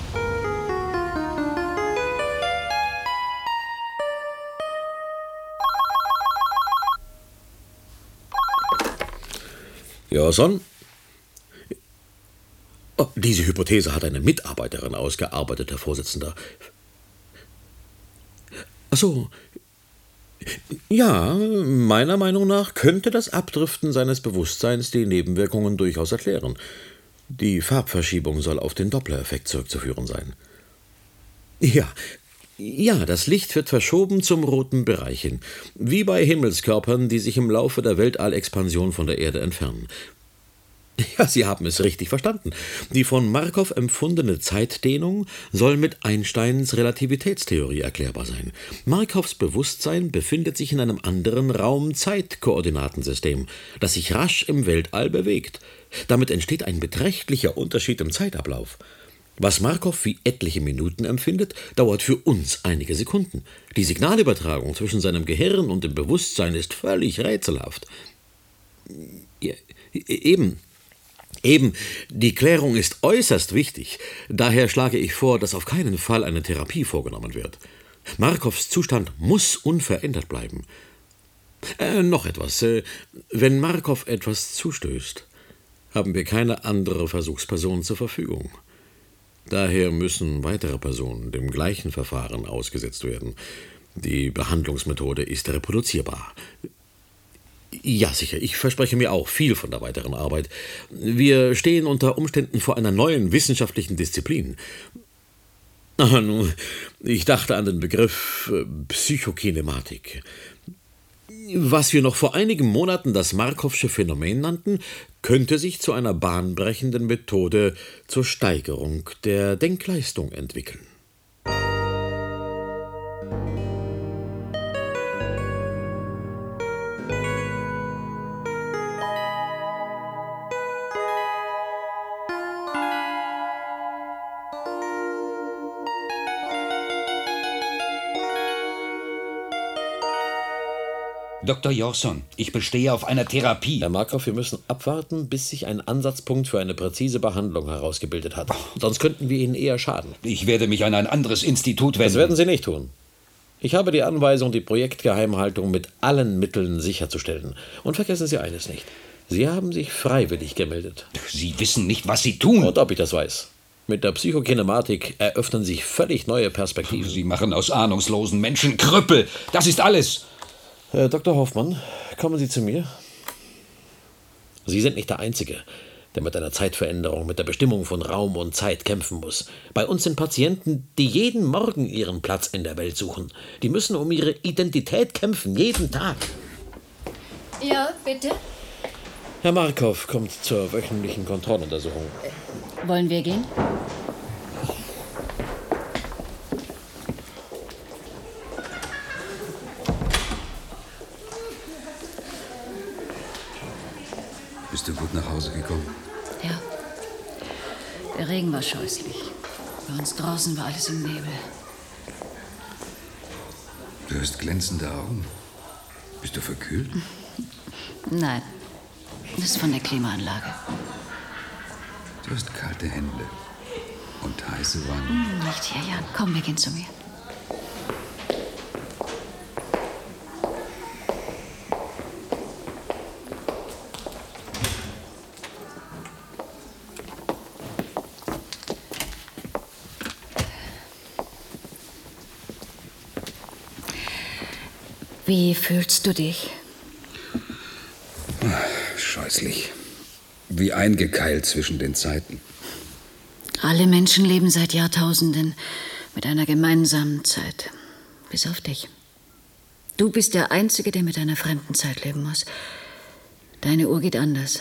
Speaker 6: Jason? Oh, diese Hypothese hat eine Mitarbeiterin ausgearbeitet, Herr Vorsitzender. Ach so. Ja, meiner Meinung nach könnte das Abdriften seines Bewusstseins die Nebenwirkungen durchaus erklären. Die Farbverschiebung soll auf den Doppler-Effekt zurückzuführen sein. Ja, ja, das Licht wird verschoben zum roten Bereich hin, wie bei Himmelskörpern, die sich im Laufe der Weltallexpansion von der Erde entfernen. Ja, Sie haben es richtig verstanden. Die von Markow empfundene Zeitdehnung soll mit Einsteins Relativitätstheorie erklärbar sein. Markows Bewusstsein befindet sich in einem anderen Raum-Zeit-Koordinatensystem, das sich rasch im Weltall bewegt. Damit entsteht ein beträchtlicher Unterschied im Zeitablauf. Was Markow wie etliche Minuten empfindet, dauert für uns einige Sekunden. Die Signalübertragung zwischen seinem Gehirn und dem Bewusstsein ist völlig rätselhaft. Ja, eben. Eben, die Klärung ist äußerst wichtig. Daher schlage ich vor, dass auf keinen Fall eine Therapie vorgenommen wird. Markows Zustand muss unverändert bleiben. Äh, noch etwas. Äh, wenn Markow etwas zustößt, haben wir keine andere Versuchsperson zur Verfügung. Daher müssen weitere Personen dem gleichen Verfahren ausgesetzt werden. Die Behandlungsmethode ist reproduzierbar. Ja, sicher. Ich verspreche mir auch viel von der weiteren Arbeit. Wir stehen unter Umständen vor einer neuen wissenschaftlichen Disziplin. Ah, nun, ich dachte an den Begriff äh, Psychokinematik. Was wir noch vor einigen Monaten das Markowsche Phänomen nannten, könnte sich zu einer bahnbrechenden Methode zur Steigerung der Denkleistung entwickeln.
Speaker 11: Doktor Jorson, ich bestehe auf einer Therapie.
Speaker 6: Herr Markow, wir müssen abwarten, bis sich ein Ansatzpunkt für eine präzise Behandlung herausgebildet hat. Sonst könnten wir Ihnen eher schaden.
Speaker 11: Ich werde mich an ein anderes Institut wenden.
Speaker 6: Das werden Sie nicht tun. Ich habe die Anweisung, die Projektgeheimhaltung mit allen Mitteln sicherzustellen. Und vergessen Sie eines nicht. Sie haben sich freiwillig gemeldet.
Speaker 11: Sie wissen nicht, was Sie tun.
Speaker 6: Und ob ich das weiß. Mit der Psychokinematik eröffnen sich völlig neue Perspektiven.
Speaker 11: Sie machen aus ahnungslosen Menschen Krüppel. Das ist alles.
Speaker 6: Herr Doktor Hoffmann, kommen Sie zu mir. Sie sind nicht der Einzige, der mit einer Zeitveränderung, mit der Bestimmung von Raum und Zeit kämpfen muss. Bei uns sind Patienten, die jeden Morgen ihren Platz in der Welt suchen. Die müssen um ihre Identität kämpfen, jeden Tag.
Speaker 1: Ja, bitte?
Speaker 6: Herr Markow kommt zur wöchentlichen Kontrolluntersuchung.
Speaker 9: Wollen wir gehen?
Speaker 7: Bist du gut nach Hause gekommen?
Speaker 4: Ja. Der Regen war scheußlich. Bei uns draußen war alles im Nebel.
Speaker 7: Du hast glänzende Augen. Bist du verkühlt?
Speaker 4: Nein, das ist von der Klimaanlage.
Speaker 7: Du hast kalte Hände und heiße Wangen.
Speaker 4: Hm, nicht hier, Jan. Komm, wir gehen zu mir. Wie fühlst du dich?
Speaker 7: Scheußlich. Wie eingekeilt zwischen den Zeiten.
Speaker 4: Alle Menschen leben seit Jahrtausenden mit einer gemeinsamen Zeit. Bis auf dich. Du bist der Einzige, der mit einer fremden Zeit leben muss. Deine Uhr geht anders.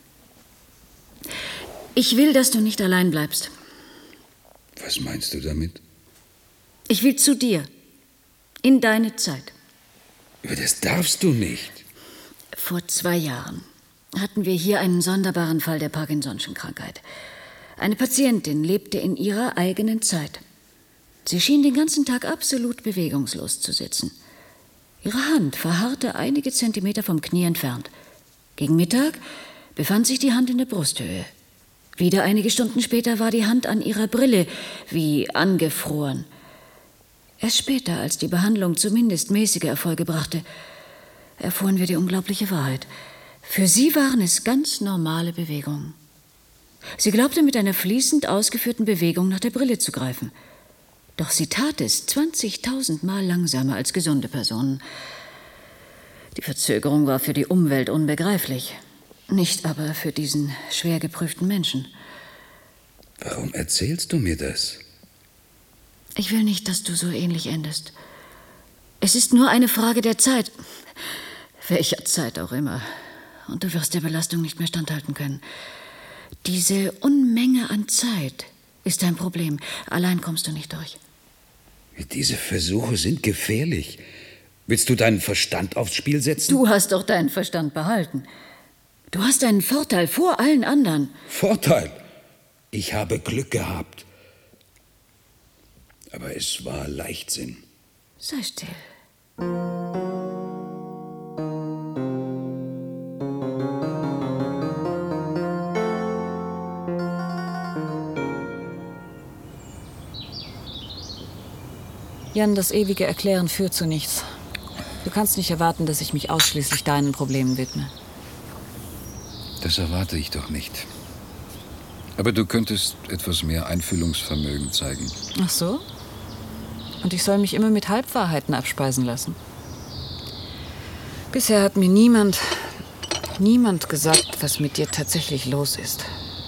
Speaker 4: Ich will, dass du nicht allein bleibst.
Speaker 7: Was meinst du damit?
Speaker 4: Ich will zu dir. In deine Zeit.
Speaker 7: Aber das darfst du nicht.
Speaker 4: Vor zwei Jahren hatten wir hier einen sonderbaren Fall der Parkinson'schen Krankheit. Eine Patientin lebte in ihrer eigenen Zeit. Sie schien den ganzen Tag absolut bewegungslos zu sitzen. Ihre Hand verharrte einige Zentimeter vom Knie entfernt. Gegen Mittag befand sich die Hand in der Brusthöhe. Wieder einige Stunden später war die Hand an ihrer Brille wie angefroren. Erst später, als die Behandlung zumindest mäßige Erfolge brachte, erfuhren wir die unglaubliche Wahrheit. Für sie waren es ganz normale Bewegungen. Sie glaubte, mit einer fließend ausgeführten Bewegung nach der Brille zu greifen. Doch sie tat es zwanzigtausend Mal langsamer als gesunde Personen. Die Verzögerung war für die Umwelt unbegreiflich, nicht aber für diesen schwer geprüften Menschen.
Speaker 7: Warum erzählst du mir das?
Speaker 4: Ich will nicht, dass du so ähnlich endest. Es ist nur eine Frage der Zeit. Welcher Zeit auch immer. Und du wirst der Belastung nicht mehr standhalten können. Diese Unmenge an Zeit ist dein Problem. Allein kommst du nicht durch.
Speaker 7: Diese Versuche sind gefährlich. Willst du deinen Verstand aufs Spiel setzen?
Speaker 4: Du hast doch deinen Verstand behalten. Du hast einen Vorteil vor allen anderen.
Speaker 7: Vorteil? Ich habe Glück gehabt. Aber es war Leichtsinn.
Speaker 4: Sei still.
Speaker 5: Jan, das ewige Erklären führt zu nichts. Du kannst nicht erwarten, dass ich mich ausschließlich deinen Problemen widme.
Speaker 7: Das erwarte ich doch nicht. Aber du könntest etwas mehr Einfühlungsvermögen zeigen.
Speaker 5: Ach so? Und ich soll mich immer mit Halbwahrheiten abspeisen lassen? Bisher hat mir niemand, niemand gesagt, was mit dir tatsächlich los ist.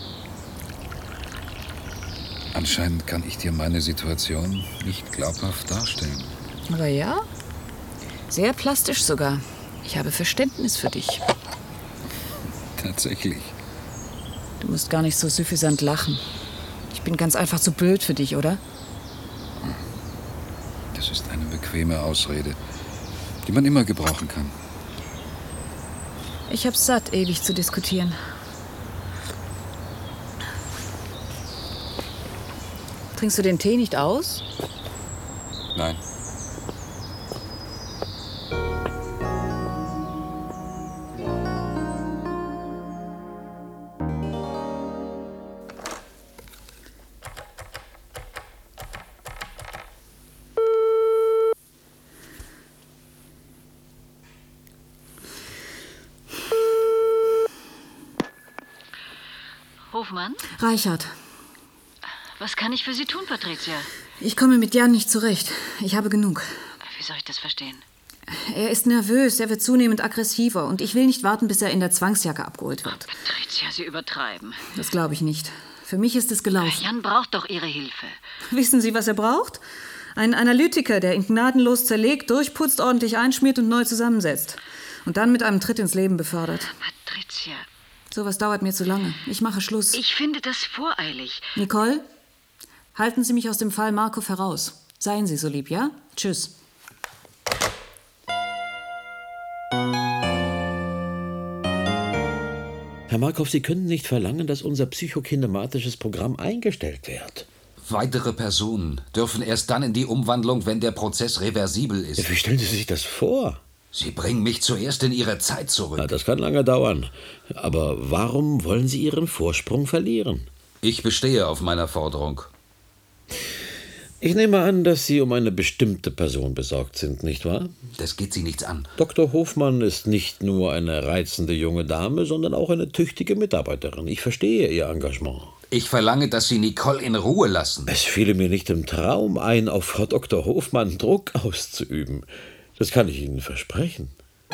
Speaker 7: Anscheinend kann ich dir meine Situation nicht glaubhaft darstellen.
Speaker 5: Aber ja, sehr plastisch sogar. Ich habe Verständnis für dich.
Speaker 7: Tatsächlich.
Speaker 5: Du musst gar nicht so süffisant lachen. Ich bin ganz einfach zu blöd für dich, oder?
Speaker 7: Das ist eine bequeme Ausrede, die man immer gebrauchen kann.
Speaker 5: Ich hab's satt, ewig zu diskutieren. Trinkst du den Tee nicht aus?
Speaker 7: Nein.
Speaker 4: Hofmann?
Speaker 5: Reichert.
Speaker 4: Was kann ich für Sie tun, Patricia?
Speaker 5: Ich komme mit Jan nicht zurecht. Ich habe genug.
Speaker 4: Wie soll ich das verstehen?
Speaker 5: Er ist nervös, er wird zunehmend aggressiver und ich will nicht warten, bis er in der Zwangsjacke abgeholt wird.
Speaker 4: Oh, Patricia, Sie übertreiben.
Speaker 5: Das glaube ich nicht. Für mich ist es gelaufen.
Speaker 4: Jan braucht doch Ihre Hilfe.
Speaker 5: Wissen Sie, was er braucht? Einen Analytiker, der ihn gnadenlos zerlegt, durchputzt, ordentlich einschmiert und neu zusammensetzt. Und dann mit einem Tritt ins Leben befördert.
Speaker 4: Patricia.
Speaker 5: Sowas dauert mir zu lange. Ich mache Schluss.
Speaker 4: Ich finde das voreilig.
Speaker 5: Nicole, halten Sie mich aus dem Fall Markov heraus. Seien Sie so lieb, ja? Tschüss.
Speaker 6: Herr Markov, Sie können nicht verlangen, dass unser psychokinematisches Programm eingestellt wird.
Speaker 11: Weitere Personen dürfen erst dann in die Umwandlung, wenn der Prozess reversibel ist.
Speaker 6: Ja, wie stellen Sie sich das vor?
Speaker 11: Sie bringen mich zuerst in Ihre Zeit zurück.
Speaker 6: Na, das kann lange dauern. Aber warum wollen Sie Ihren Vorsprung verlieren?
Speaker 11: Ich bestehe auf meiner Forderung.
Speaker 6: Ich nehme an, dass Sie um eine bestimmte Person besorgt sind, nicht wahr?
Speaker 11: Das geht Sie nichts an.
Speaker 6: Doktor Hofmann ist nicht nur eine reizende junge Dame, sondern auch eine tüchtige Mitarbeiterin. Ich verstehe Ihr Engagement.
Speaker 11: Ich verlange, dass Sie Nicole in Ruhe lassen.
Speaker 6: Es fiele mir nicht im Traum ein, auf Frau Doktor Hofmann Druck auszuüben. Das kann ich Ihnen versprechen.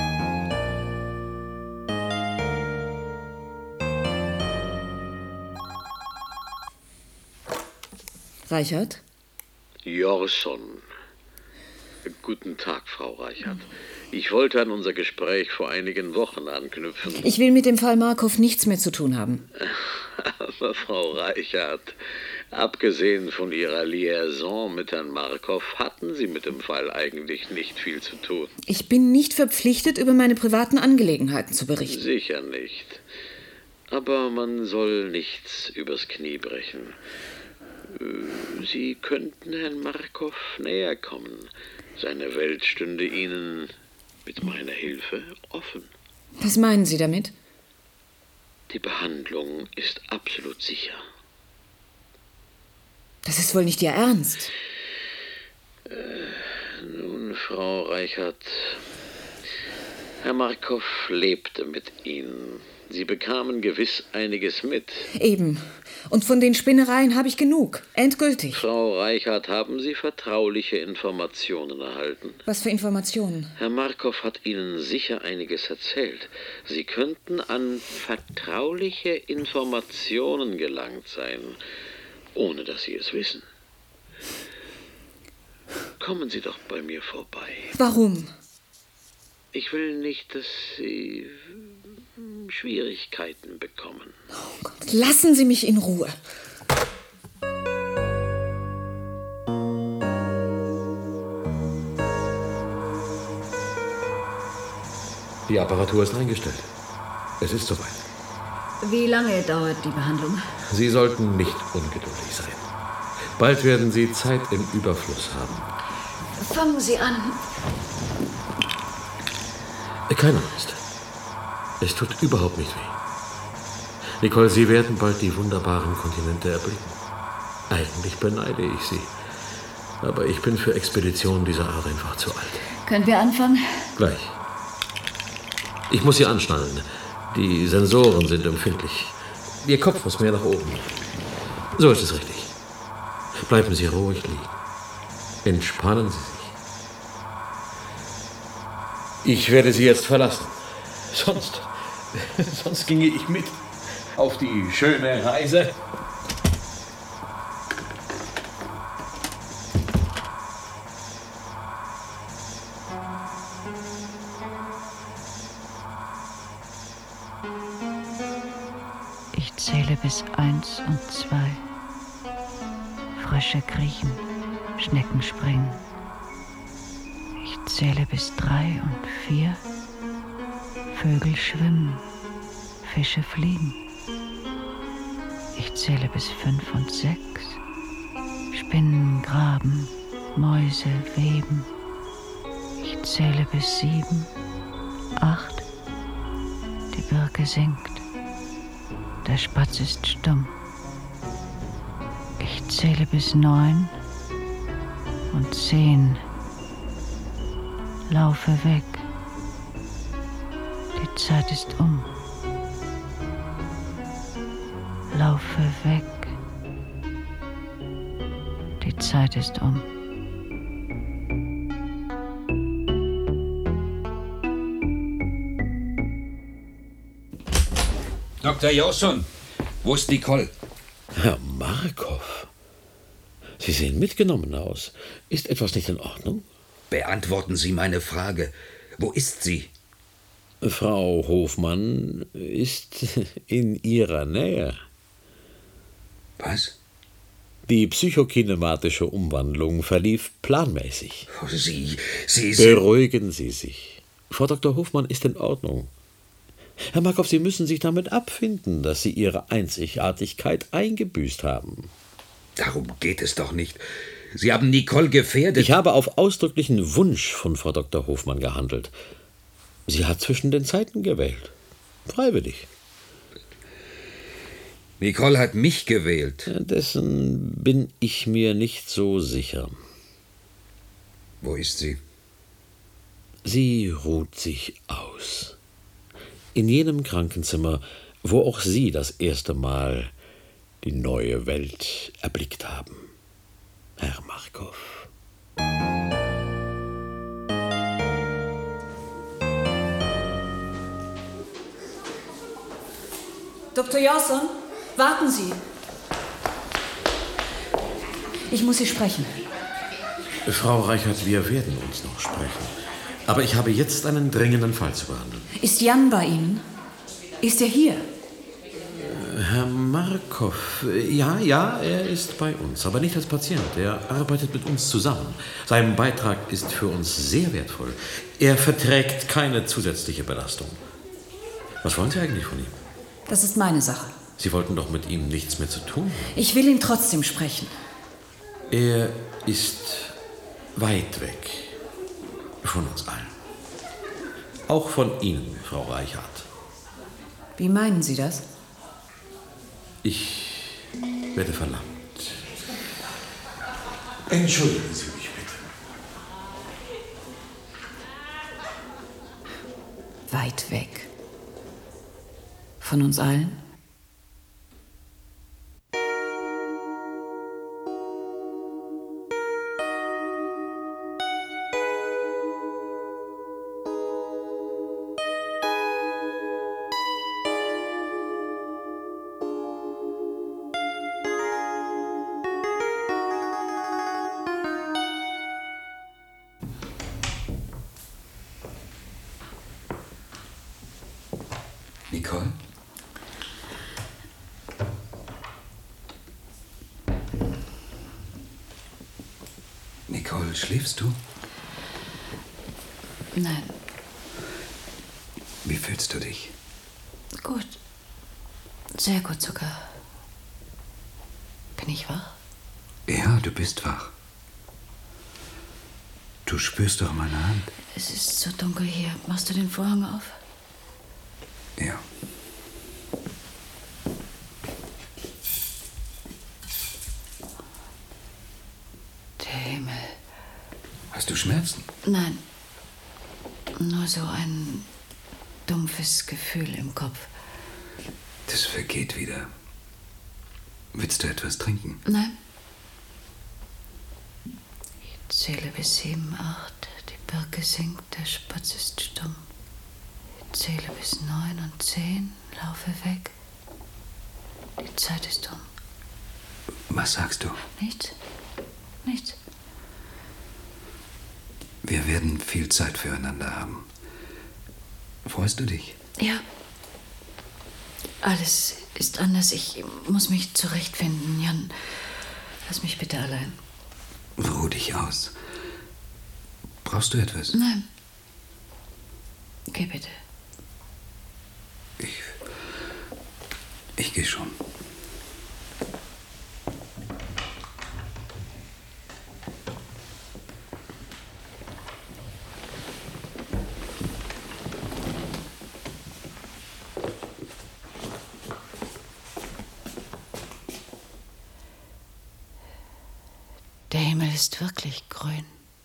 Speaker 5: Reichert?
Speaker 12: Jorson. Guten Tag, Frau Reichert. Ich wollte an unser Gespräch vor einigen Wochen anknüpfen.
Speaker 5: Ich will mit dem Fall Markov nichts mehr zu tun haben.
Speaker 12: Aber Frau Reichert, Abgesehen von Ihrer Liaison mit Herrn Markov hatten Sie mit dem Fall eigentlich nicht viel zu tun.
Speaker 5: Ich bin nicht verpflichtet, über meine privaten Angelegenheiten zu berichten.
Speaker 12: Sicher nicht. Aber man soll nichts übers Knie brechen. Sie könnten Herrn Markov näher kommen. Seine Welt stünde Ihnen mit meiner Hilfe offen.
Speaker 5: Was meinen Sie damit?
Speaker 12: Die Behandlung ist absolut sicher.
Speaker 5: Das ist wohl nicht Ihr Ernst.
Speaker 12: Äh, nun, Frau Reichert, Herr Markov lebte mit Ihnen. Sie bekamen gewiss einiges mit.
Speaker 5: Eben. Und von den Spinnereien habe ich genug. Endgültig.
Speaker 12: Frau Reichert, haben Sie vertrauliche Informationen erhalten?
Speaker 5: Was für Informationen?
Speaker 12: Herr Markov hat Ihnen sicher einiges erzählt. Sie könnten an vertrauliche Informationen gelangt sein, ohne dass Sie es wissen. Kommen Sie doch bei mir vorbei.
Speaker 5: Warum?
Speaker 12: Ich will nicht, dass Sie Schwierigkeiten bekommen.
Speaker 5: Oh Gott, lassen Sie mich in Ruhe.
Speaker 6: Die Apparatur ist eingestellt. Es ist soweit.
Speaker 4: Wie lange dauert die Behandlung?
Speaker 6: Sie sollten nicht ungeduldig sein. Bald werden Sie Zeit im Überfluss haben.
Speaker 4: Fangen Sie an.
Speaker 6: Keine Angst. Es tut überhaupt nicht weh. Nicole, Sie werden bald die wunderbaren Kontinente erblicken. Eigentlich beneide ich Sie. Aber ich bin für Expeditionen dieser Art einfach zu alt.
Speaker 4: Können wir anfangen?
Speaker 6: Gleich. Ich muss Sie anschnallen. Die Sensoren sind empfindlich. Ihr Kopf muss mehr nach oben. So ist es richtig. Bleiben Sie ruhig liegen. Entspannen Sie sich. Ich werde Sie jetzt verlassen. Sonst, sonst ginge ich mit auf die schöne Reise.
Speaker 9: Ich zähle bis eins und zwei. Frösche kriechen, Schnecken springen. Ich zähle bis drei und vier. Vögel schwimmen, Fische fliegen. Ich zähle bis fünf und sechs. Spinnen graben, Mäuse weben. Ich zähle bis sieben, acht. Die Birke singt. Der Spatz ist stumm. Ich zähle bis neun und zehn. Laufe weg. Die Zeit ist um. Laufe weg. Die Zeit ist um.
Speaker 11: Doktor Josson, wo ist Nicole?
Speaker 6: Herr Markov, Sie sehen mitgenommen aus. Ist etwas nicht in Ordnung?
Speaker 11: Beantworten Sie meine Frage. Wo ist sie?
Speaker 6: Frau Hofmann ist in Ihrer Nähe.
Speaker 11: Was?
Speaker 6: Die psychokinematische Umwandlung verlief planmäßig.
Speaker 11: Sie, Sie, Sie...
Speaker 6: Beruhigen Sie sich. Frau Doktor Hofmann ist in Ordnung. Herr Markov, Sie müssen sich damit abfinden, dass Sie Ihre Einzigartigkeit eingebüßt haben.
Speaker 11: Darum geht es doch nicht. Sie haben Nicole gefährdet.
Speaker 6: Ich habe auf ausdrücklichen Wunsch von Frau Doktor Hofmann gehandelt. Sie hat zwischen den Zeiten gewählt. Freiwillig.
Speaker 11: Nicole hat mich gewählt.
Speaker 6: Dessen bin ich mir nicht so sicher.
Speaker 11: Wo ist sie?
Speaker 6: Sie ruht sich aus. In jenem Krankenzimmer, wo auch Sie das erste Mal die neue Welt erblickt haben, Herr Markov.
Speaker 5: Doktor Josson, warten Sie. Ich muss Sie sprechen.
Speaker 6: Frau Reichert, wir werden uns noch sprechen. Aber ich habe jetzt einen dringenden Fall zu behandeln.
Speaker 5: Ist Jan bei Ihnen? Ist er hier?
Speaker 6: Herr Markov, ja, ja, er ist bei uns, aber nicht als Patient. Er arbeitet mit uns zusammen. Sein Beitrag ist für uns sehr wertvoll. Er verträgt keine zusätzliche Belastung. Was wollen Sie eigentlich von ihm?
Speaker 8: Das ist meine Sache.
Speaker 6: Sie wollten doch mit ihm nichts mehr zu tun haben.
Speaker 8: Ich will ihn trotzdem sprechen.
Speaker 6: Er ist weit weg von uns allen. Auch von Ihnen, Frau Reichhardt.
Speaker 8: Wie meinen Sie das?
Speaker 6: Ich werde verlangt. Entschuldigen Sie mich bitte.
Speaker 8: Weit weg. Von uns allen?
Speaker 7: Nicole? Nicole, schläfst du?
Speaker 8: Nein.
Speaker 7: Wie fühlst du dich?
Speaker 8: Gut. Sehr gut sogar. Bin ich wach?
Speaker 7: Ja, du bist wach. Du spürst doch meine Hand.
Speaker 8: Es ist so dunkel hier. Machst du den Vorhang auf?
Speaker 7: Ja.
Speaker 8: Der Himmel.
Speaker 7: Hast du Schmerzen?
Speaker 8: Nein. Nur so ein dumpfes Gefühl im Kopf.
Speaker 7: Das vergeht wieder. Willst du etwas trinken?
Speaker 8: Nein. Ich zähle bis sieben, acht. Die Birke singt, der Spatz ist stumm. Ich zähle bis neun und zehn, laufe weg. Die Zeit ist um.
Speaker 7: Was sagst du?
Speaker 8: Nichts. Nichts.
Speaker 7: Wir werden viel Zeit füreinander haben. Freust du dich?
Speaker 8: Ja. Alles ist anders. Ich muss mich zurechtfinden. Jan, lass mich bitte allein.
Speaker 7: Ruh dich aus. Brauchst du etwas?
Speaker 8: Nein. Geh bitte.
Speaker 7: Ich. Ich gehe schon.
Speaker 8: Der Himmel ist wirklich grün.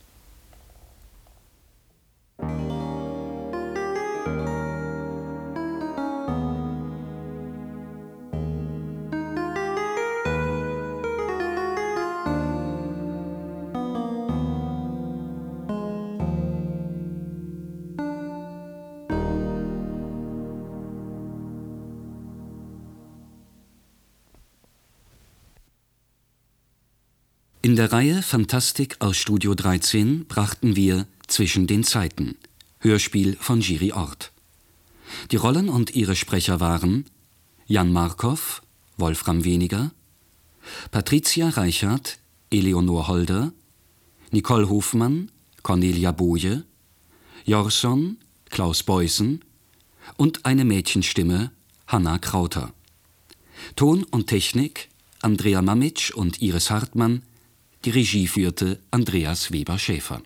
Speaker 13: In der Reihe Fantastik aus Studio dreizehn brachten wir Zwischen den Zeiten, Hörspiel von Giri Ort. Die Rollen und ihre Sprecher waren Jan Markov, Wolfram Weniger, Patricia Reichhardt, Eleonor Holder, Nicole Hofmann, Cornelia Boje, Jorson, Klaus Beusen und eine Mädchenstimme, Hanna Krauter. Ton und Technik Andrea Mamitsch und Iris Hartmann. Die Regie führte Andreas Weber-Schäfer.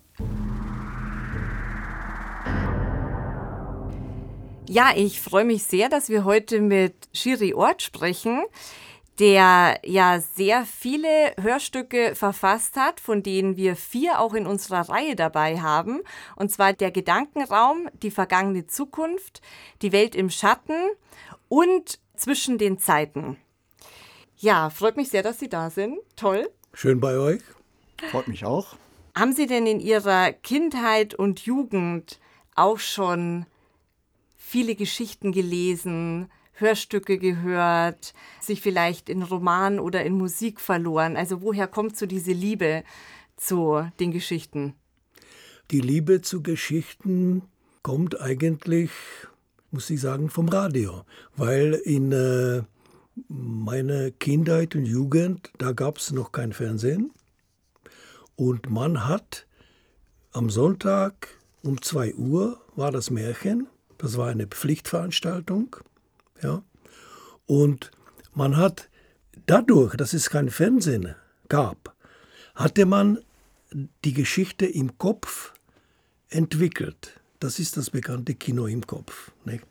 Speaker 3: Ja, ich freue mich sehr, dass wir heute mit Giri Ort sprechen, der ja sehr viele Hörstücke verfasst hat, von denen wir vier auch in unserer Reihe dabei haben. Und zwar Der Gedankenraum, Die vergangene Zukunft, Die Welt im Schatten und Zwischen den Zeiten. Ja, freut mich sehr, dass Sie da sind. Toll.
Speaker 2: Schön bei euch. Freut mich auch.
Speaker 3: Haben Sie denn in Ihrer Kindheit und Jugend auch schon viele Geschichten gelesen, Hörstücke gehört, sich vielleicht in Roman oder in Musik verloren? Also woher kommt so diese Liebe zu den Geschichten?
Speaker 2: Die Liebe zu Geschichten kommt eigentlich, muss ich sagen, vom Radio. Weil in äh, meine Kindheit und Jugend, da gab es noch kein Fernsehen. Und man hat am Sonntag um zwei Uhr war das Märchen. Das war eine Pflichtveranstaltung. Ja. Und man hat dadurch, dass es kein Fernsehen gab, hatte man die Geschichte im Kopf entwickelt. Das ist das bekannte Kino im Kopf. Nicht?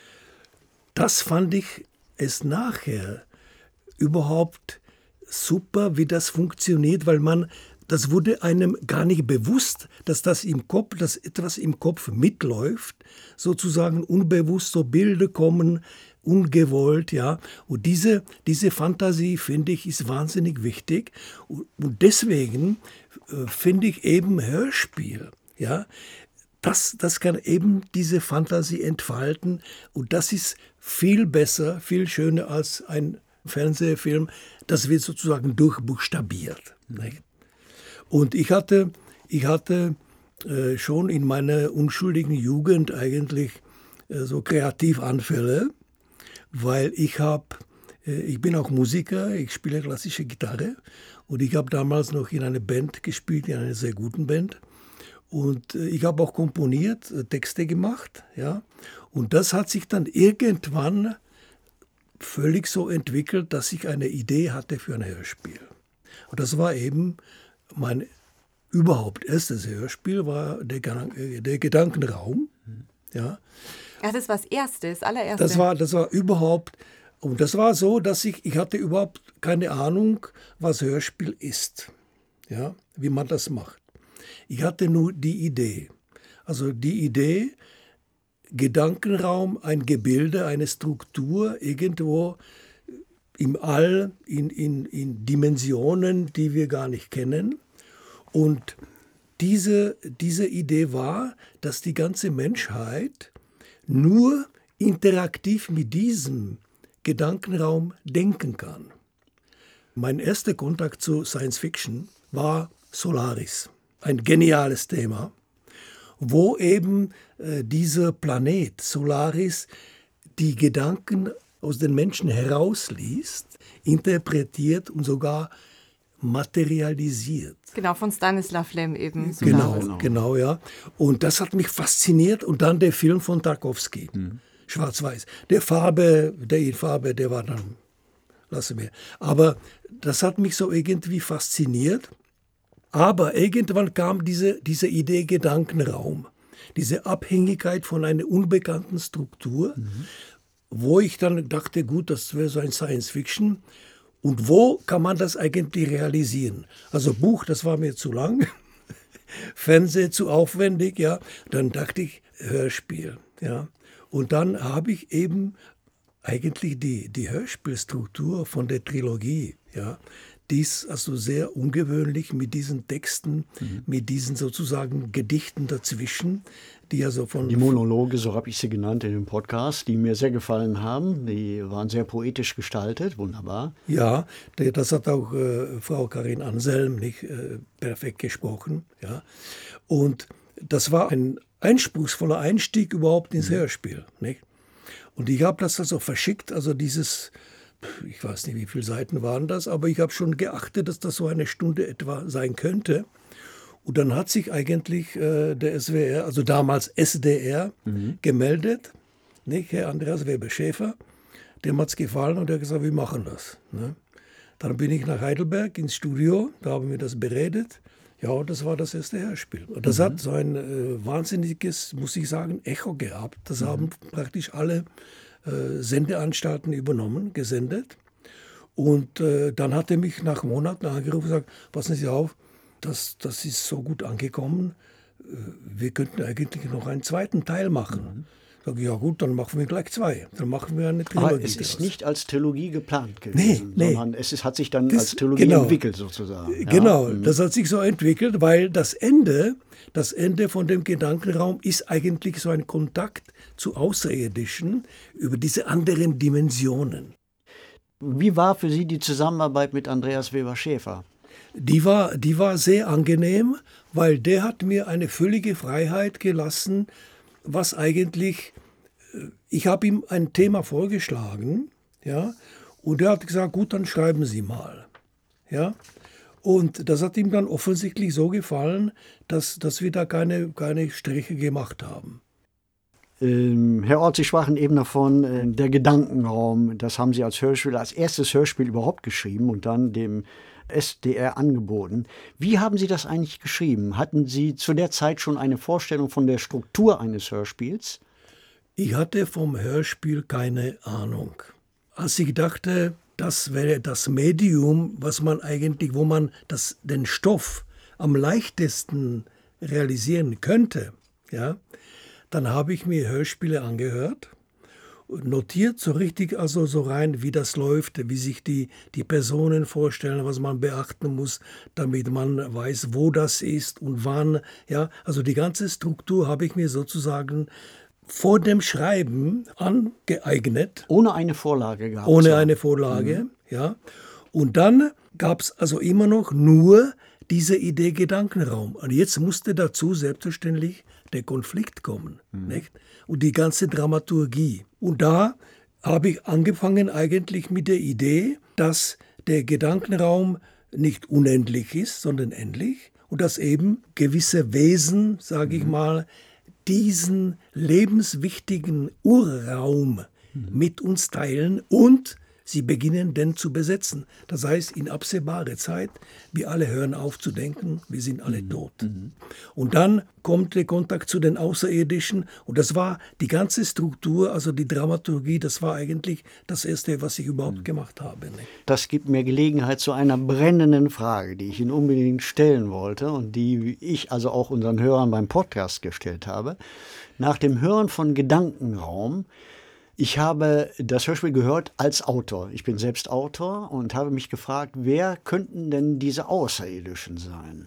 Speaker 2: Das fand ich es nachher überhaupt super, wie das funktioniert, weil man, das wurde einem gar nicht bewusst, dass das im Kopf, dass etwas im Kopf mitläuft, sozusagen unbewusst so Bilder kommen, ungewollt, ja. Und diese, diese Fantasie, finde ich, ist wahnsinnig wichtig. Und, und deswegen äh, finde ich eben Hörspiel, ja, das, das kann eben diese Fantasie entfalten. Und das ist viel besser, viel schöner als ein Fernsehfilm. Das wird sozusagen durchbuchstabiert. Nicht? Und ich hatte, ich hatte äh, schon in meiner unschuldigen Jugend eigentlich äh, so Kreativanfälle, weil ich habe, äh, ich bin auch Musiker, ich spiele klassische Gitarre und ich habe damals noch in einer Band gespielt, in einer sehr guten Band. Und äh, ich habe auch komponiert, äh, Texte gemacht, ja. Und das hat sich dann irgendwann völlig so entwickelt, dass ich eine Idee hatte für ein Hörspiel. Und das war eben mein überhaupt erstes Hörspiel, war der, der Gedankenraum. Ja.
Speaker 3: Ja, das war das erste, das allererste.
Speaker 2: Das war, das war überhaupt, und das war so, dass ich, ich hatte überhaupt keine Ahnung, was Hörspiel ist, ja, wie man das macht. Ich hatte nur die Idee. Also die Idee, Gedankenraum, ein Gebilde, eine Struktur irgendwo im All, in, in, in Dimensionen, die wir gar nicht kennen. Und diese, diese Idee war, dass die ganze Menschheit nur interaktiv mit diesem Gedankenraum denken kann. Mein erster Kontakt zu Science Fiction war Solaris. Ein geniales Thema, wo eben äh, dieser Planet Solaris die Gedanken aus den Menschen herausliest, interpretiert und sogar materialisiert.
Speaker 3: Genau, von Stanislav Lem eben.
Speaker 2: Genau, genau, genau, ja. Und das hat mich fasziniert. Und dann der Film von Tarkovsky, mhm. Schwarz-Weiß. Der Farbe, der in Farbe, der war dann, lasse mir. Aber das hat mich so irgendwie fasziniert. Aber irgendwann kam diese, diese Idee Gedankenraum, diese Abhängigkeit von einer unbekannten Struktur, mhm. wo ich dann dachte, gut, das wäre so ein Science-Fiction. Und wo kann man das eigentlich realisieren? Also Buch, das war mir zu lang, Fernsehen zu aufwendig, ja. Dann dachte ich, Hörspiel, ja. Und dann habe ich eben eigentlich die, die Hörspielstruktur von der Trilogie, ja. Die ist also sehr ungewöhnlich mit diesen Texten, mhm. mit diesen sozusagen Gedichten dazwischen, die also von...
Speaker 14: Die Monologe, so habe ich sie genannt in dem Podcast, die mir sehr gefallen haben. Die waren sehr poetisch gestaltet, wunderbar.
Speaker 2: Ja, das hat auch äh, Frau Karin Anselm nicht äh, perfekt gesprochen. Ja. Und das war ein einspruchsvoller Einstieg überhaupt ins mhm. Hörspiel. Nicht? Und ich habe das also verschickt, also dieses... Ich weiß nicht, wie viele Seiten waren das, aber ich habe schon geachtet, dass das so eine Stunde etwa sein könnte. Und dann hat sich eigentlich äh, der S W R, also damals S D R, mhm. gemeldet, nicht? Herr Andreas Weber-Schäfer, dem hat es gefallen und er hat gesagt, wir machen das. Ne? Dann bin ich nach Heidelberg ins Studio, da haben wir das beredet. Ja, und das war das erste Hörspiel. Und das mhm. hat so ein äh, wahnsinniges, muss ich sagen, Echo gehabt. Das mhm. haben praktisch alle Äh, Sendeanstalten übernommen, gesendet. Und äh, dann hat er mich nach Monaten angerufen und gesagt, passen Sie auf, das, das ist so gut angekommen, äh, wir könnten eigentlich noch einen zweiten Teil machen. Mhm. Sag ich, ja gut, dann machen wir gleich zwei. Dann machen wir eine Trilogie.
Speaker 14: Aber es ist
Speaker 2: daraus.
Speaker 14: Nicht als Trilogie geplant gewesen,
Speaker 2: nee, nee.
Speaker 14: sondern es ist, hat sich dann
Speaker 2: das,
Speaker 14: als Trilogie
Speaker 2: genau.
Speaker 14: entwickelt sozusagen. Ja?
Speaker 2: Genau,
Speaker 14: mhm.
Speaker 2: das hat sich so entwickelt, weil das Ende, das Ende von dem Gedankenraum ist eigentlich so ein Kontakt zu Außerirdischen über diese anderen Dimensionen.
Speaker 14: Wie war für Sie die Zusammenarbeit mit Andreas Weber-Schäfer?
Speaker 2: Die war, die war sehr angenehm, weil der hat mir eine völlige Freiheit gelassen, was eigentlich, ich habe ihm ein Thema vorgeschlagen, ja,
Speaker 15: Und er hat gesagt, gut, dann schreiben Sie mal. Ja? Und das hat ihm dann offensichtlich so gefallen, dass, dass wir da keine, keine Striche gemacht haben.
Speaker 14: Ähm, Herr Orth, Sie sprachen eben davon, äh, der Gedankenraum, das haben Sie als Hörspiel, als erstes Hörspiel überhaupt geschrieben und dann dem S D R angeboten. Wie haben Sie das eigentlich geschrieben? Hatten Sie zu der Zeit schon eine Vorstellung von der Struktur eines Hörspiels?
Speaker 15: Ich hatte vom Hörspiel keine Ahnung. Als ich dachte, das wäre das Medium, was man eigentlich, wo man das, den Stoff am leichtesten realisieren könnte, ja, dann habe ich mir Hörspiele angehört, notiert so richtig, also so rein, wie das läuft, wie sich die, die Personen vorstellen, was man beachten muss, damit man weiß, wo das ist und wann. Ja, also die ganze Struktur habe ich mir sozusagen vor dem Schreiben angeeignet.
Speaker 14: Ohne eine Vorlage gehabt.
Speaker 15: Ohne eine Vorlage, mhm. ja. Und dann gab es also immer noch nur diese Idee Gedankenraum. Und jetzt musste dazu selbstverständlich der Konflikt kommen, mhm. nicht? Und die ganze Dramaturgie. Und da habe ich angefangen eigentlich mit der Idee, dass der Gedankenraum nicht unendlich ist, sondern endlich. Und dass eben gewisse Wesen, sage ich mal, diesen lebenswichtigen Urraum mhm. mit uns teilen und sie beginnen den zu besetzen. Das heißt, in absehbarer Zeit, wir alle hören auf zu denken, wir sind alle mhm. tot. Mhm. Und dann kommt der Kontakt zu den Außerirdischen und das war die ganze Struktur, also die Dramaturgie, das war eigentlich das Erste, was ich überhaupt mhm. gemacht habe. Ne?
Speaker 14: Das gibt mir Gelegenheit zu einer brennenden Frage, die ich Ihnen unbedingt stellen wollte und die ich also auch unseren Hörern beim Podcast gestellt habe. Nach dem Hören von Gedankenraum, ich habe das Hörspiel gehört als Autor. Ich bin selbst Autor und habe mich gefragt, wer könnten denn diese Außerirdischen sein,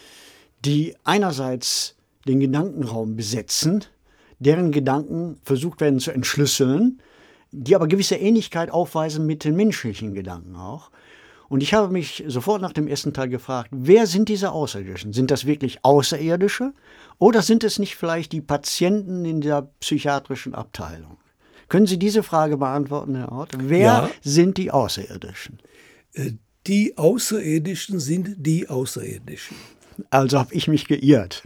Speaker 14: die einerseits den Gedankenraum besetzen, deren Gedanken versucht werden zu entschlüsseln, die aber gewisse Ähnlichkeit aufweisen mit den menschlichen Gedanken auch. Und ich habe mich sofort nach dem ersten Teil gefragt, wer sind diese Außerirdischen? Sind das wirklich Außerirdische oder sind es nicht vielleicht die Patienten in der psychiatrischen Abteilung? Können Sie diese Frage beantworten, Herr Orth? Wer ja. sind die Außerirdischen?
Speaker 15: Die Außerirdischen sind die Außerirdischen.
Speaker 14: Also habe ich mich geirrt.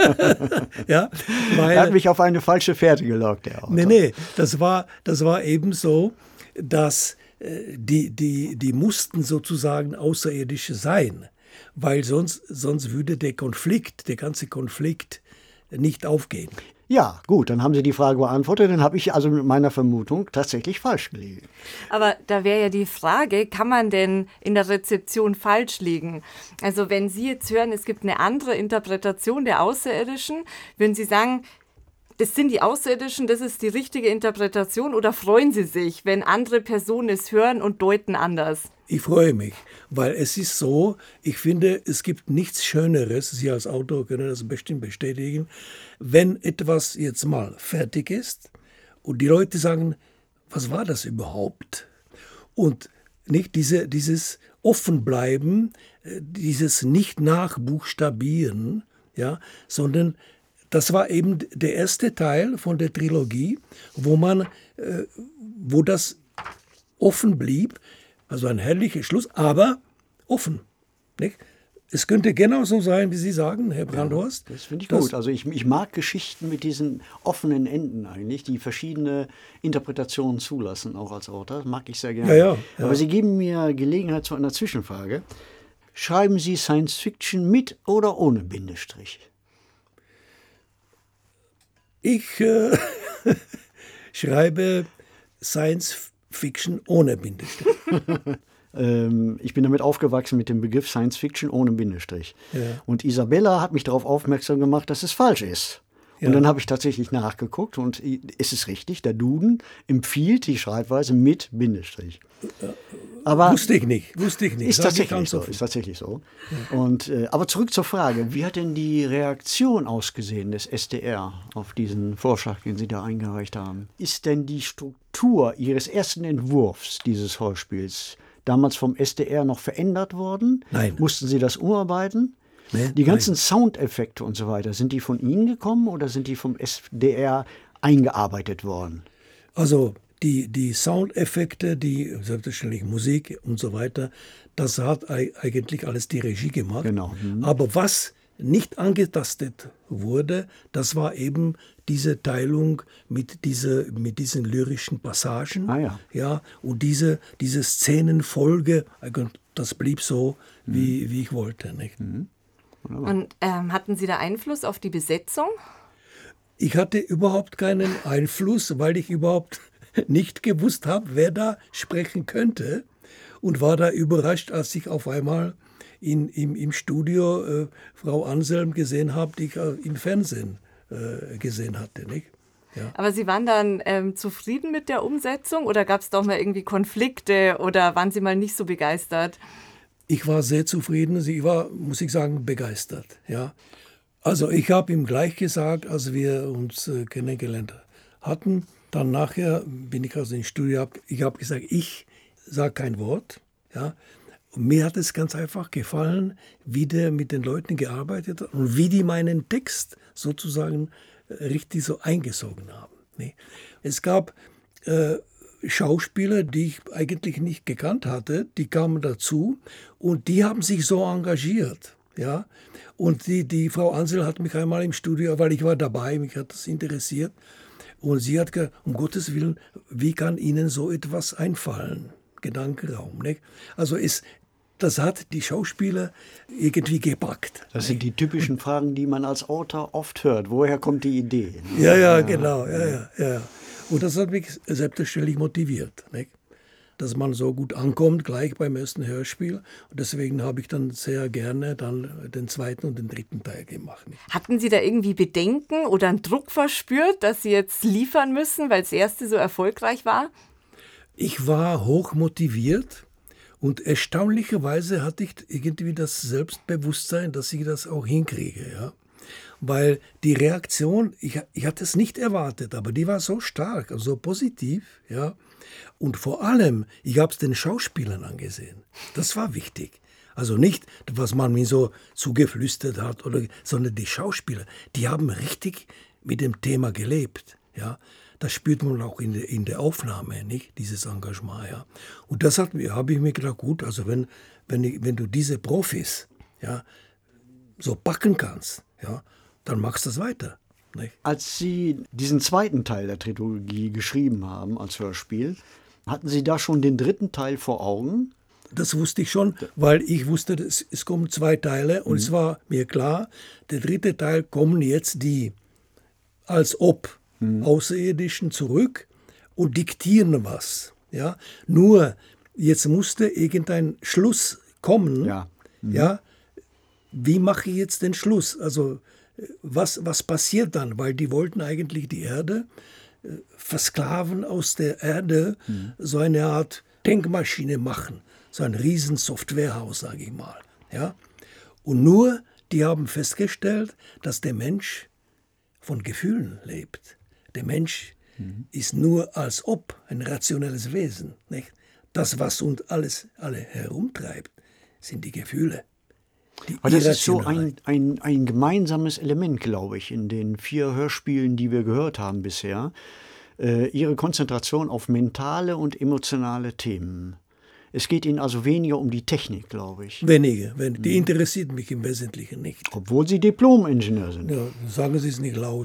Speaker 15: ja, weil,
Speaker 14: er hat mich auf eine falsche Fährte gelockt, der Autor.
Speaker 15: Nee, nee, das war, das war eben so, dass äh, die, die, die mussten sozusagen Außerirdische sein, weil sonst, sonst würde der Konflikt, der ganze Konflikt nicht aufgehen.
Speaker 14: Ja, gut, dann haben Sie die Frage beantwortet. Dann habe ich also mit meiner Vermutung tatsächlich falsch gelegen.
Speaker 3: Aber da wäre ja die Frage, kann man denn in der Rezeption falsch liegen? Also wenn Sie jetzt hören, es gibt eine andere Interpretation der Außerirdischen, würden Sie sagen, das sind die Außerirdischen, das ist die richtige Interpretation, oder freuen Sie sich, wenn andere Personen es hören und deuten anders?
Speaker 15: Ich freue mich, weil es ist so, ich finde, es gibt nichts Schöneres, Sie als Autor können das bestimmt bestätigen, wenn etwas jetzt mal fertig ist und die Leute sagen, was war das überhaupt? Und nicht diese, dieses Offenbleiben, dieses nicht nachbuchstabieren, ja, sondern das war eben der erste Teil von der Trilogie, wo man, äh, wo das offen blieb. Also ein herrlicher Schluss, aber offen. Nicht? Es könnte genauso sein, wie Sie sagen, Herr Brandhorst.
Speaker 14: Ja, das finde ich gut. Also ich, ich mag Geschichten mit diesen offenen Enden eigentlich, die verschiedene Interpretationen zulassen, auch als Autor. Das mag ich sehr gerne.
Speaker 15: Ja, ja, ja.
Speaker 14: Aber Sie geben mir Gelegenheit zu einer Zwischenfrage. Schreiben Sie Science Fiction mit oder ohne Bindestrich?
Speaker 15: Ich äh, schreibe Science Fiction ohne Bindestrich.
Speaker 14: ähm, ich bin damit aufgewachsen mit dem Begriff Science Fiction ohne Bindestrich.
Speaker 15: Ja.
Speaker 14: Und Isabella hat mich darauf aufmerksam gemacht, dass es falsch ist. Ja. Und dann habe ich tatsächlich nachgeguckt und es ist richtig, der Duden empfiehlt die Schreibweise mit Bindestrich.
Speaker 15: Aber wusste ich nicht, wusste ich nicht.
Speaker 14: Ist tatsächlich so, ist tatsächlich so. Ja. Und, äh, aber zurück zur Frage, wie hat denn die Reaktion ausgesehen des S D R auf diesen Vorschlag, den Sie da eingereicht haben? Ist denn die Struktur Ihres ersten Entwurfs dieses Hörspiels damals vom S D R noch verändert worden?
Speaker 15: Nein.
Speaker 14: Mussten Sie das umarbeiten?
Speaker 15: Nee,
Speaker 14: die ganzen
Speaker 15: nein.
Speaker 14: Soundeffekte und so weiter, sind die von Ihnen gekommen oder sind die vom S D R eingearbeitet worden?
Speaker 15: Also die, die Soundeffekte, die selbstverständlich Musik und so weiter, das hat eigentlich alles die Regie gemacht.
Speaker 14: Genau. Mhm.
Speaker 15: Aber was nicht angetastet wurde, das war eben diese Teilung mit, diese, mit diesen lyrischen Passagen.
Speaker 14: Ah, ja.
Speaker 15: Ja, und diese, diese Szenenfolge, das blieb so, mhm. wie, wie ich wollte. Nicht?
Speaker 14: Mhm.
Speaker 3: Und ähm, hatten Sie da Einfluss auf die Besetzung?
Speaker 15: Ich hatte überhaupt keinen Einfluss, weil ich überhaupt nicht gewusst habe, wer da sprechen könnte. Und war da überrascht, als ich auf einmal in, im, im Studio äh, Frau Anselm gesehen habe, die ich äh, im Fernsehen äh, gesehen hatte. Nicht? Ja.
Speaker 3: Aber Sie waren dann ähm, zufrieden mit der Umsetzung oder gab es doch mal irgendwie Konflikte oder waren Sie mal nicht so begeistert?
Speaker 15: Ich war sehr zufrieden, ich war, muss ich sagen, begeistert. Ja. Also ich habe ihm gleich gesagt, als wir uns äh, kennengelernt hatten, dann nachher bin ich also ins Studio, ich habe gesagt, ich sage kein Wort. Ja. Und mir hat es ganz einfach gefallen, wie der mit den Leuten gearbeitet hat und wie die meinen Text sozusagen richtig so eingesogen haben. Nee. Es gab äh, Schauspieler, die ich eigentlich nicht gekannt hatte, die kamen dazu und die haben sich so engagiert. Ja. Und die, die Frau Ansel hat mich einmal im Studio, weil ich war dabei, mich hat das interessiert. Und sie hat gesagt, um Gottes Willen, wie kann Ihnen so etwas einfallen? Gedankenraum. Nicht? Also es, das hat die Schauspieler irgendwie gepackt.
Speaker 14: Das sind die typischen Fragen, die man als Autor oft hört. Woher kommt die Idee?
Speaker 15: Ja, ja, genau. Ja, ja, ja. Und das hat mich selbstverständlich motiviert. Nicht? Dass man so gut ankommt, gleich beim ersten Hörspiel. Und deswegen habe ich dann sehr gerne dann den zweiten und den dritten Teil gemacht. Nicht?
Speaker 3: Hatten Sie da irgendwie Bedenken oder einen Druck verspürt, dass Sie jetzt liefern müssen, weil das erste so erfolgreich war?
Speaker 15: Ich war hoch motiviert und erstaunlicherweise hatte ich irgendwie das Selbstbewusstsein, dass ich das auch hinkriege. Ja? Weil die Reaktion, ich, ich hatte es nicht erwartet, aber die war so stark, so positiv. Ja? Und vor allem, ich habe es den Schauspielern angesehen. Das war wichtig. Also nicht, was man mir so zugeflüstert hat, oder, sondern die Schauspieler, die haben richtig mit dem Thema gelebt. Ja? Das spürt man auch in der, in der Aufnahme, nicht? Dieses Engagement. Ja? Und das habe ich mir gedacht, gut, also wenn, wenn, ich, wenn du diese Profis ja, so packen kannst, ja, dann machst du das weiter. Nicht?
Speaker 14: Als Sie diesen zweiten Teil der Trilogie geschrieben haben als Hörspiel, hatten Sie da schon den dritten Teil vor Augen?
Speaker 15: Das wusste ich schon, weil ich wusste, es, es kommen zwei Teile und mhm. es war mir klar, der dritte Teil kommen jetzt die als ob mhm. Außerirdischen zurück und diktieren was. Ja? Nur jetzt musste irgendein Schluss kommen.
Speaker 14: Ja. Mhm.
Speaker 15: Ja? Wie mache ich jetzt den Schluss? Also was, was passiert dann? Weil die wollten eigentlich die Erde äh, versklaven, aus der Erde mhm. so eine Art Denkmaschine machen. So ein riesen Softwarehaus, sage ich mal. Ja? Und nur, die haben festgestellt, dass der Mensch von Gefühlen lebt. Der Mensch mhm. ist nur als ob ein rationelles Wesen. Nicht? Das, was uns alles alle herumtreibt, sind die Gefühle. Die
Speaker 14: Aber das ist so ein, ein, ein gemeinsames Element, glaube ich, in den vier Hörspielen, die wir gehört haben bisher. Äh, ihre Konzentration auf mentale und emotionale Themen. Es geht Ihnen also weniger um die Technik, glaube ich.
Speaker 15: Weniger. Die interessiert mich im Wesentlichen nicht.
Speaker 14: Obwohl Sie Diplom-Ingenieur sind.
Speaker 15: Ja, sagen Sie es nicht laut.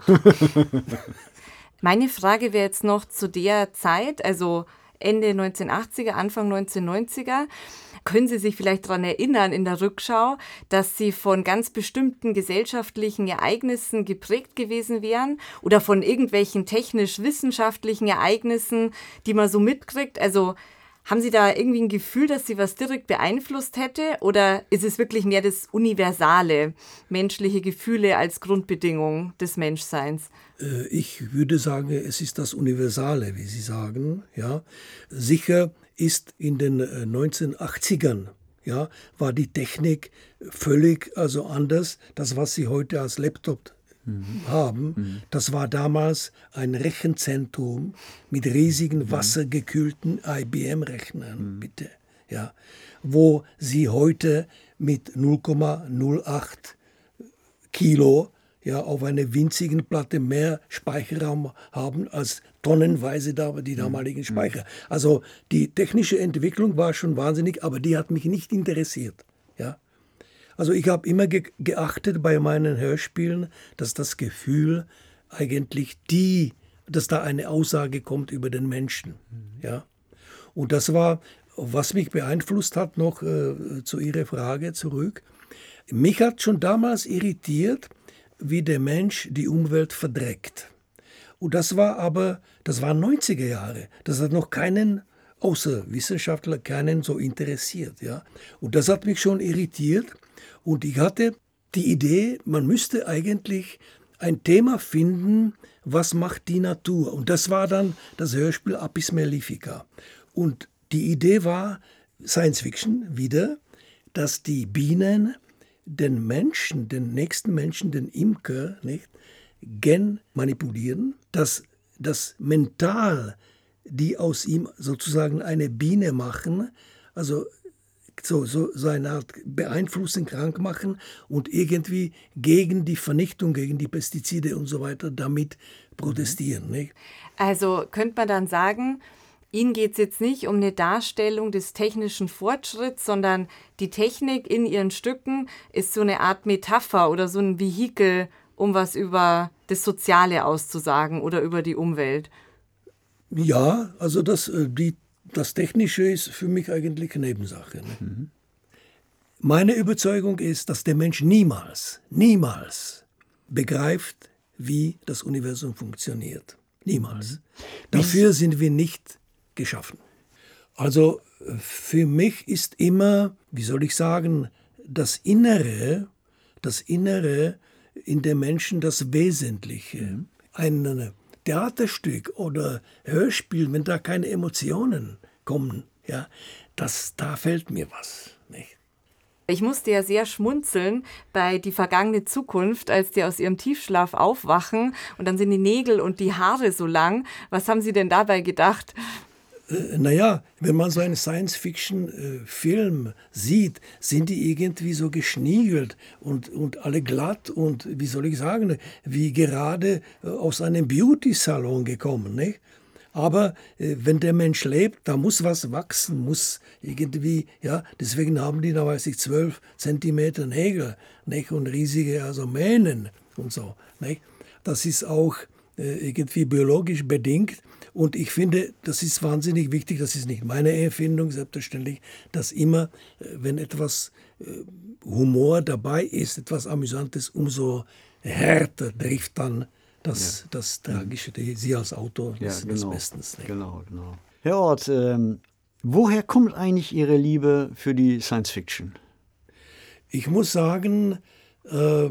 Speaker 3: Meine Frage wäre jetzt noch zu der Zeit, also Ende neunzehnhundertachtziger, Anfang neunzehnhundertneunziger. Können Sie sich vielleicht daran erinnern in der Rückschau, dass Sie von ganz bestimmten gesellschaftlichen Ereignissen geprägt gewesen wären oder von irgendwelchen technisch-wissenschaftlichen Ereignissen, die man so mitkriegt? Also haben Sie da irgendwie ein Gefühl, dass Sie was direkt beeinflusst hätte oder ist es wirklich mehr das Universale, menschliche Gefühle als Grundbedingung des Menschseins?
Speaker 15: Ich würde sagen, es ist das Universale, wie Sie sagen. Ja. Sicher ist in den neunzehnhundertachtzigern, ja, war die Technik völlig also anders. Das, was Sie heute als Laptop mhm. haben, mhm. das war damals ein Rechenzentrum mit riesigen mhm. wassergekühlten I B M-Rechnern, mhm. bitte, ja, wo Sie heute mit null Komma null acht Kilo ja, auf einer winzigen Platte mehr Speicherraum haben als tonnenweise da, die damaligen Speicher. Also die technische Entwicklung war schon wahnsinnig, aber die hat mich nicht interessiert. Ja. Also ich habe immer ge- geachtet bei meinen Hörspielen, dass das Gefühl eigentlich die, dass da eine Aussage kommt über den Menschen. Mhm. Ja. Und das war, was mich beeinflusst hat, noch äh, zu Ihrer Frage zurück. Mich hat schon damals irritiert, wie der Mensch die Umwelt verdreckt. Und das war aber, das waren neunziger Jahre. Das hat noch keinen, außer Wissenschaftler, keinen so interessiert. Ja? Und das hat mich schon irritiert. Und ich hatte die Idee, man müsste eigentlich ein Thema finden, was macht die Natur. Und das war dann das Hörspiel Apis Mellifica. Und die Idee war Science Fiction wieder, dass die Bienen den Menschen, den nächsten Menschen, den Imker, nicht, gen manipulieren, dass das mental, die aus ihm sozusagen eine Biene machen, also so, so, so eine Art beeinflussen, krank machen und irgendwie gegen die Vernichtung, gegen die Pestizide und so weiter damit protestieren. Nicht?
Speaker 3: Also könnte man dann sagen, Ihnen geht es jetzt nicht um eine Darstellung des technischen Fortschritts, sondern die Technik in Ihren Stücken ist so eine Art Metapher oder so ein Vehikel, um was über das Soziale auszusagen oder über die Umwelt.
Speaker 15: Ja, also das, die, das Technische ist für mich eigentlich eine Nebensache. Ne? Mhm. Meine Überzeugung ist, dass der Mensch niemals, niemals begreift, wie das Universum funktioniert. Niemals. Mhm. Dafür sind wir nicht geschaffen. Also für mich ist immer, wie soll ich sagen, das Innere, das Innere in den Menschen das Wesentliche. Mhm. Ein Theaterstück oder Hörspiel, wenn da keine Emotionen kommen, ja, das, da fehlt mir was. Nicht?
Speaker 3: Ich musste ja sehr schmunzeln bei Die vergangene Zukunft, als die aus ihrem Tiefschlaf aufwachen und dann sind die Nägel und die Haare so lang. Was haben Sie denn dabei gedacht?
Speaker 15: Äh, naja, wenn man so einen Science-Fiction-Film äh, sieht, sind die irgendwie so geschniegelt und, und alle glatt und, wie soll ich sagen, wie gerade äh, aus einem Beauty-Salon gekommen. Nicht? Aber äh, wenn der Mensch lebt, da muss was wachsen, muss irgendwie, ja, deswegen haben die da, weiß ich, zwölf Zentimeter Nägel, nicht? Und riesige also Mähnen und so. Nicht? Das ist auch äh, irgendwie biologisch bedingt. Und ich finde, das ist wahnsinnig wichtig, das ist nicht meine Erfindung, selbstverständlich, dass immer, wenn etwas Humor dabei ist, etwas Amüsantes, umso härter trifft dann das, ja. das Tragische. Sie als Autor
Speaker 14: ja,
Speaker 15: wissen
Speaker 14: genau.
Speaker 15: das bestens. Nicht?
Speaker 14: Genau, genau. Herr Orth, ähm, woher kommt eigentlich Ihre Liebe für die Science Fiction?
Speaker 15: Ich muss sagen, äh,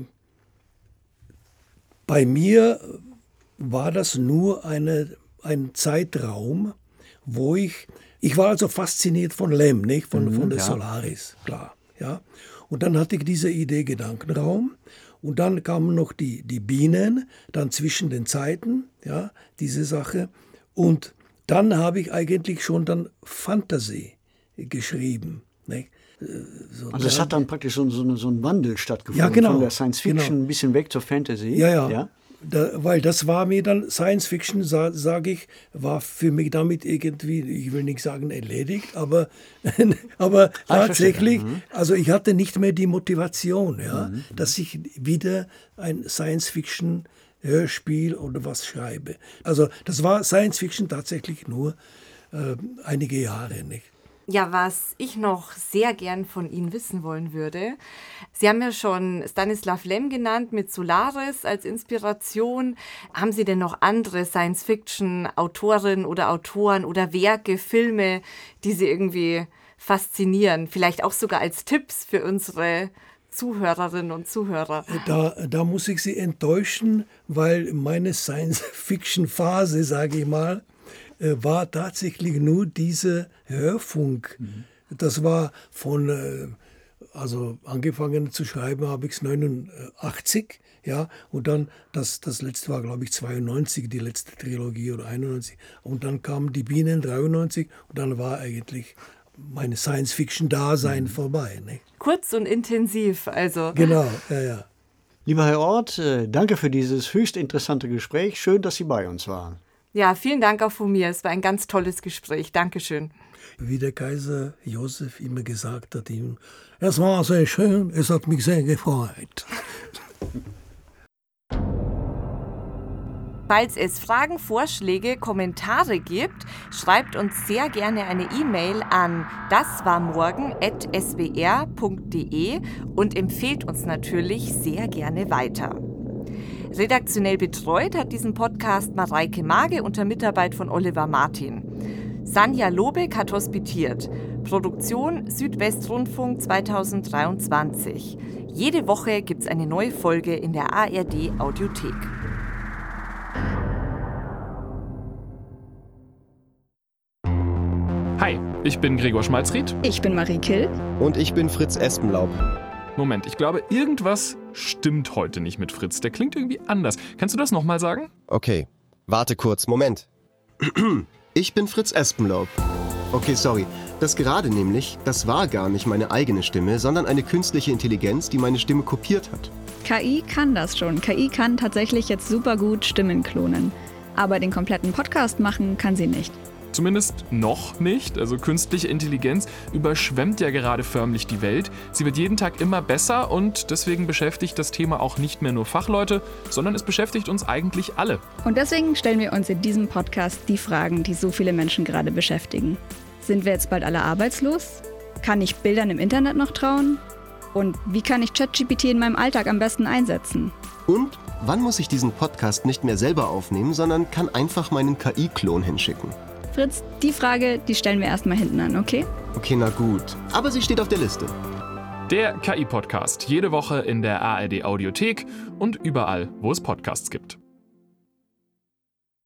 Speaker 15: bei mir war das nur eine ein Zeitraum, wo ich, ich war also fasziniert von Lem, nicht? Von, mhm, von der ja. Solaris, klar. Ja? Und dann hatte ich diese Idee Gedankenraum und dann kamen noch die, die Bienen, dann zwischen den Zeiten, ja, diese Sache. Und dann habe ich eigentlich schon dann Fantasy geschrieben, nicht?
Speaker 14: So, also es hat dann praktisch so, so, so ein Wandel stattgefunden,
Speaker 15: ja, genau,
Speaker 14: von der Science Fiction
Speaker 15: genau.
Speaker 14: ein bisschen weg zur Fantasy.
Speaker 15: Ja, ja. ja? Da, weil das war mir dann, Science Fiction, sa, sage ich, war für mich damit irgendwie, ich will nicht sagen erledigt, aber, aber
Speaker 14: ah,
Speaker 15: tatsächlich,
Speaker 14: mhm.
Speaker 15: also ich hatte nicht mehr die Motivation, ja,
Speaker 14: mhm.
Speaker 15: dass ich wieder ein Science Fiction Hörspiel oder was schreibe. Also das war Science Fiction tatsächlich nur äh, einige Jahre, nicht?
Speaker 3: Ja, was ich noch sehr gern von Ihnen wissen wollen würde, Sie haben ja schon Stanislav Lem genannt mit Solaris als Inspiration. Haben Sie denn noch andere Science-Fiction-Autorinnen oder Autoren oder Werke, Filme, die Sie irgendwie faszinieren? Vielleicht auch sogar als Tipps für unsere Zuhörerinnen und Zuhörer.
Speaker 15: Da, da muss ich Sie enttäuschen, weil meine Science-Fiction-Phase, sage ich mal, war tatsächlich nur diese Hörfunk. Mhm. Das war von, also angefangen zu schreiben habe ich es neunundachtzig, ja, und dann, das, das letzte war, glaube ich, zweiundneunzig, die letzte Trilogie oder einundneunzig, und dann kamen die Bienen, dreiundneunzig, und dann war eigentlich meine Science-Fiction-Dasein mhm. vorbei. Ne?
Speaker 3: Kurz und intensiv, also.
Speaker 15: Genau, ja, ja.
Speaker 14: Lieber Herr Orth, danke für dieses höchst interessante Gespräch. Schön, dass Sie bei uns waren.
Speaker 3: Ja, vielen Dank auch von mir. Es war ein ganz tolles Gespräch. Dankeschön.
Speaker 15: Wie der Kaiser Josef immer gesagt hat, ihm, es war sehr schön, es hat mich sehr gefreut.
Speaker 3: Falls es Fragen, Vorschläge, Kommentare gibt, schreibt uns sehr gerne eine E-Mail an daswarmorgen at s w r punkt d e und empfehlt uns natürlich sehr gerne weiter. Redaktionell betreut hat diesen Podcast Mareike Mage unter Mitarbeit von Oliver Martin. Sanja Lobeck hat hospitiert. Produktion Südwestrundfunk zweitausenddreiundzwanzig. Jede Woche gibt es eine neue Folge in der A R D Audiothek.
Speaker 16: Hi, ich bin Gregor Schmalzried.
Speaker 17: Ich bin Marie Kill.
Speaker 18: Und ich bin Fritz Espenlaub.
Speaker 16: Moment, ich glaube, irgendwas stimmt heute nicht mit Fritz. Der klingt irgendwie anders. Kannst du das nochmal sagen?
Speaker 18: Okay, warte kurz, Moment. Ich bin Fritz Espenlaub. Okay, sorry. Das gerade nämlich, das war gar nicht meine eigene Stimme, sondern eine künstliche Intelligenz, die meine Stimme kopiert hat.
Speaker 17: K I kann das schon. K I kann tatsächlich jetzt super gut Stimmen klonen. Aber den kompletten Podcast machen kann sie nicht.
Speaker 16: Zumindest noch nicht. Also künstliche Intelligenz überschwemmt ja gerade förmlich die Welt. Sie wird jeden Tag immer besser und deswegen beschäftigt das Thema auch nicht mehr nur Fachleute, sondern es beschäftigt uns eigentlich alle.
Speaker 17: Und deswegen stellen wir uns in diesem Podcast die Fragen, die so viele Menschen gerade beschäftigen. Sind wir jetzt bald alle arbeitslos? Kann ich Bildern im Internet noch trauen? Und wie kann ich ChatGPT in meinem Alltag am besten einsetzen?
Speaker 18: Und wann muss ich diesen Podcast nicht mehr selber aufnehmen, sondern kann einfach meinen K I-Klon hinschicken?
Speaker 17: Fritz, die Frage, die stellen wir erstmal hinten an, okay?
Speaker 18: Okay, na gut. Aber sie steht auf der Liste.
Speaker 16: Der K I-Podcast. Jede Woche in der A R D Audiothek und überall, wo es Podcasts gibt.